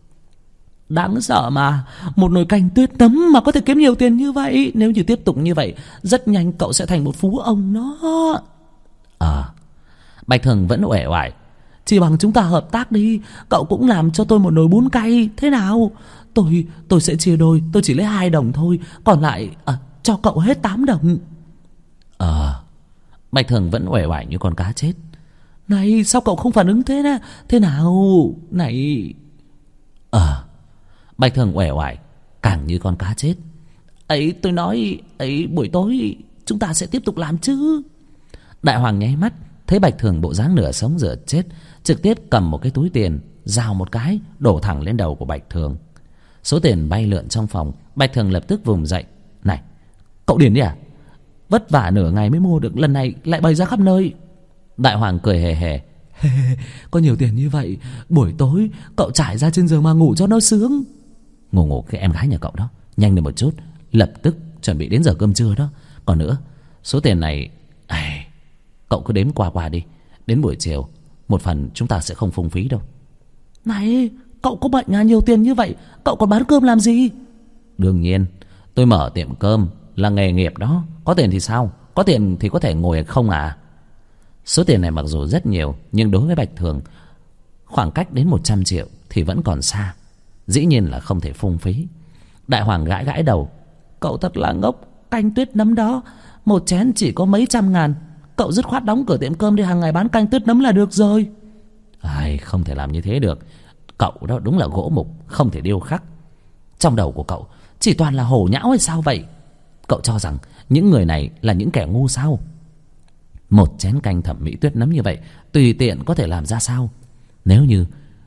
Đáng sợ mà, một nồi canh tuyết nấm mà có thể kiếm nhiều tiền như vậy. Nếu như tiếp tục như vậy, rất nhanh cậu sẽ thành một phú ông đó. Bạch Thường vẫn uể oải. Chỉ bằng chúng ta hợp tác đi, cậu cũng làm cho tôi một nồi bún cay, thế nào? Tôi sẽ chia đôi, tôi chỉ lấy 2 đồng thôi, còn lại cho cậu hết 8 đồng. Bạch Thường vẫn uể oải như con cá chết. Này sao cậu không phản ứng thế nào? Này. Bạch Thường uể oải càng như con cá chết. Tôi nói buổi tối chúng ta sẽ tiếp tục làm chứ. Đại Hoàng nháy mắt, thấy Bạch Thường bộ dáng nửa sống nửa chết, trực tiếp cầm một cái túi tiền, rào một cái đổ thẳng lên đầu của Bạch Thường. Số tiền bay lượn trong phòng. Bạch Thường lập tức vùng dậy. Này, cậu điên đi à? Vất vả nửa ngày mới mua được, lần này lại bày ra khắp nơi. Đại Hoàng cười hề hề. Có nhiều tiền như vậy, buổi tối cậu trải ra trên giường mà ngủ cho nó sướng. Ngủ ngủ cái em gái nhà cậu đó, nhanh lên một chút, lập tức chuẩn bị đến giờ cơm trưa đó. Còn nữa, số tiền này cậu cứ đếm qua qua đi. Đến buổi chiều một phần chúng ta sẽ không phung phí đâu. Này, cậu có bệnh à? Nhiều tiền như vậy cậu còn bán cơm làm gì? Đương nhiên, tôi mở tiệm cơm là nghề nghiệp đó. Có tiền thì sao? Có tiền thì có thể ngồi không à? Số tiền này mặc dù rất nhiều, nhưng đối với Bạch Thường, khoảng cách đến 100 triệu thì vẫn còn xa. Dĩ nhiên là không thể phung phí. Đại Hoàng gãi gãi đầu. Cậu thật là ngốc. Canh tuyết nấm đó một chén chỉ có mấy trăm ngàn. Cậu dứt khoát đóng cửa tiệm cơm đi, hàng ngày bán canh tuyết nấm là được rồi. Không thể làm như thế được. Cậu đó đúng là gỗ mục, không thể điêu khắc. Trong đầu của cậu chỉ toàn là hổ nhão hay sao vậy? Cậu cho rằng những người này là những kẻ ngu sao? Một chén canh thẩm mỹ tuyết nấm như vậy tùy tiện có thể làm ra sao? Nếu như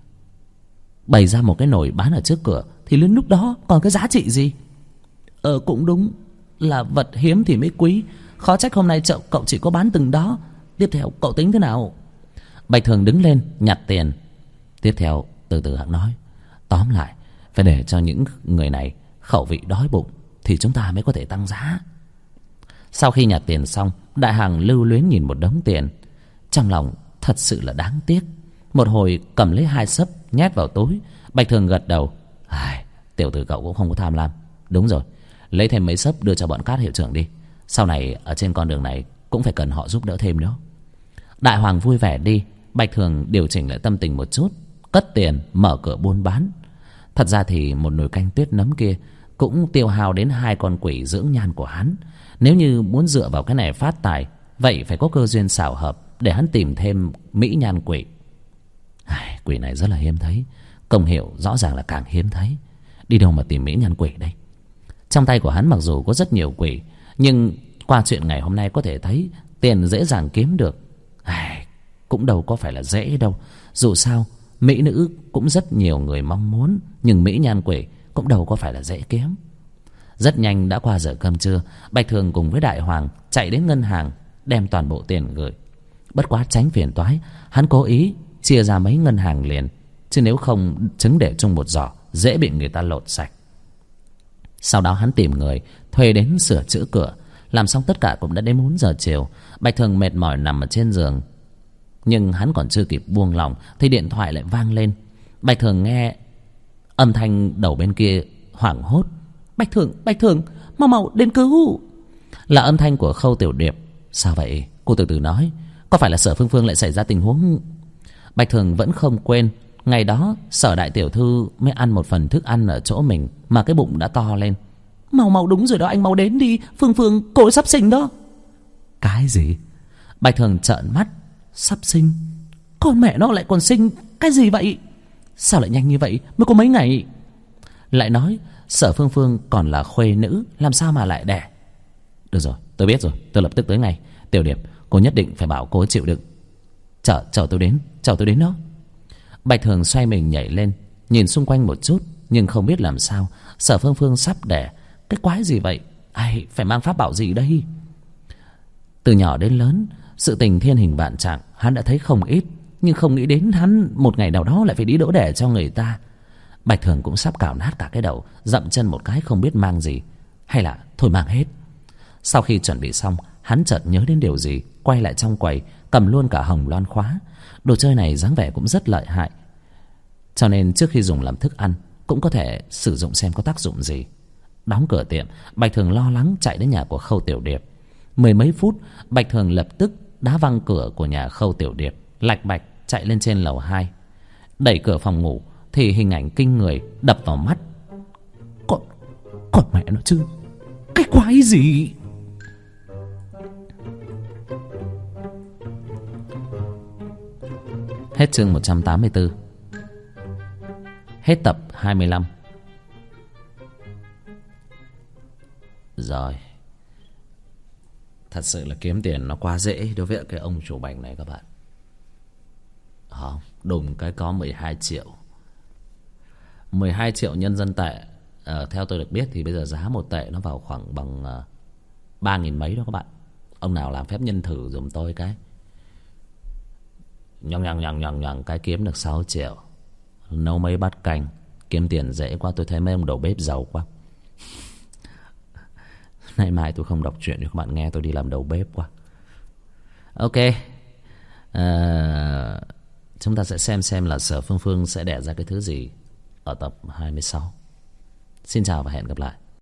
bày ra một cái nồi bán ở trước cửa thì đến lúc đó còn cái giá trị gì? Cũng đúng, là vật hiếm thì mới quý. Khó trách hôm nay chợ cậu chỉ có bán từng đó. Tiếp theo cậu tính thế nào? Bạch Thường đứng lên nhặt tiền. Tiếp theo từ từ hắn nói, tóm lại phải để cho những người này khẩu vị đói bụng thì chúng ta mới có thể tăng giá. Sau khi nhặt tiền xong, Đại Hàng lưu luyến nhìn một đống tiền, trong lòng thật sự là đáng tiếc. Một hồi cầm lấy 2 xấp nhét vào túi. Bạch Thường gật đầu. Tiểu tử cậu cũng không có tham lam. Đúng rồi, lấy thêm mấy xấp đưa cho bọn Cát hiệu trưởng đi. Sau này ở trên con đường này cũng phải cần họ giúp đỡ thêm nữa. Đại Hoàng vui vẻ đi. Bạch Thường điều chỉnh lại tâm tình một chút, cất tiền mở cửa buôn bán. Thật ra thì một nồi canh tuyết nấm kia cũng tiêu hao đến 2 con quỷ dưỡng nhan của hắn. Nếu như muốn dựa vào cái này phát tài, vậy phải có cơ duyên xảo hợp để hắn tìm thêm mỹ nhan quỷ. Quỷ này rất là hiếm thấy, công hiệu rõ ràng là càng hiếm thấy. Đi đâu mà tìm mỹ nhan quỷ đây? Trong tay của hắn mặc dù có rất nhiều quỷ, nhưng qua chuyện ngày hôm nay có thể thấy tiền dễ dàng kiếm được. Cũng đâu có phải là dễ đâu. Dù sao mỹ nữ cũng rất nhiều người mong muốn, nhưng mỹ nhan quỷ cũng đâu có phải là dễ kiếm. Rất nhanh đã qua giờ cơm trưa. Bạch Thường cùng với Đại Hoàng chạy đến ngân hàng đem toàn bộ tiền gửi. Bất quá tránh phiền toái, hắn cố ý chia ra mấy ngân hàng liền, chứ nếu không trứng để chung một giỏ dễ bị người ta lột sạch. Sau đó hắn tìm người thuê đến sửa chữa cửa. Làm xong tất cả cũng đã đến 4 giờ chiều. Bạch Thường mệt mỏi nằm ở trên giường, nhưng hắn còn chưa kịp buông lỏng thì điện thoại lại vang lên. Bạch Thường nghe âm thanh đầu bên kia hoảng hốt. Bạch Thường, mau đến cứu. Là âm thanh của Khâu Tiểu Điệp. Sao vậy? Cô từ từ nói. Có phải là Sở Phương Phương lại xảy ra tình huống? Bạch Thường vẫn không quên ngày đó Sở đại tiểu thư mới ăn một phần thức ăn ở chỗ mình mà cái bụng đã to lên. Mau đúng rồi đó, anh mau đến đi. Phương cô ấy sắp sinh đó. Cái gì? Bạch Thường trợn mắt. Sắp sinh? Con mẹ nó lại còn sinh cái gì vậy? Sao lại nhanh như vậy? Mới có mấy ngày. Lại nói Sở Phương Phương còn là khuê nữ, làm sao mà lại đẻ? Được rồi, tôi biết rồi, tôi lập tức tới ngay. Tiểu Điệp, cô nhất định phải bảo cô ấy chịu đựng. Chờ tôi đến đó. Bạch Thường xoay mình nhảy lên, nhìn xung quanh một chút, nhưng không biết làm sao Sở Phương Phương sắp đẻ. Cái quái gì vậy? Phải mang pháp bảo gì đây? Từ nhỏ đến lớn, sự tình thiên hình vạn trạng hắn đã thấy không ít, nhưng không nghĩ đến hắn một ngày nào đó lại phải đi đỡ đẻ cho người ta. Bạch Thường cũng sắp cào nát cả cái đầu, dậm chân một cái không biết mang gì, hay là thôi mang hết. Sau khi chuẩn bị xong, hắn chợt nhớ đến điều gì, quay lại trong quầy cầm luôn cả hồng loan khóa. Đồ chơi này dáng vẻ cũng rất lợi hại, cho nên trước khi dùng làm thức ăn cũng có thể sử dụng xem có tác dụng gì. Đóng cửa tiệm, Bạch Thường lo lắng chạy đến nhà của Khâu Tiểu Điệp. 10 mấy phút, Bạch Thường lập tức đá văng cửa của nhà Khâu Tiểu Điệp, lạch bạch chạy lên trên lầu 2. Đẩy cửa phòng ngủ thì hình ảnh kinh người đập vào mắt. Còn mẹ nó chứ, cái quái gì? Hết chương 184. Hết tập 25. Rồi, thật sự là kiếm tiền nó quá dễ đối với cái ông chủ bành này các bạn. Đùng cái có 12 triệu. 12 triệu nhân dân tệ. Theo tôi được biết thì bây giờ giá 1 tệ nó vào khoảng bằng 3.000 mấy đó các bạn. Ông nào làm phép nhân thử giùm tôi cái. Nhằng cái kiếm được 6 triệu. Nấu mấy bát canh, Kiếm tiền dễ quá. Tôi thấy mấy ông đầu bếp giàu quá. Nay mai tôi không đọc truyện cho các bạn nghe, tôi đi làm đầu bếp quá. Ok. Chúng ta sẽ xem là Sở Phương Phương sẽ đẻ ra cái thứ gì ở tập 26. Xin chào và hẹn gặp lại.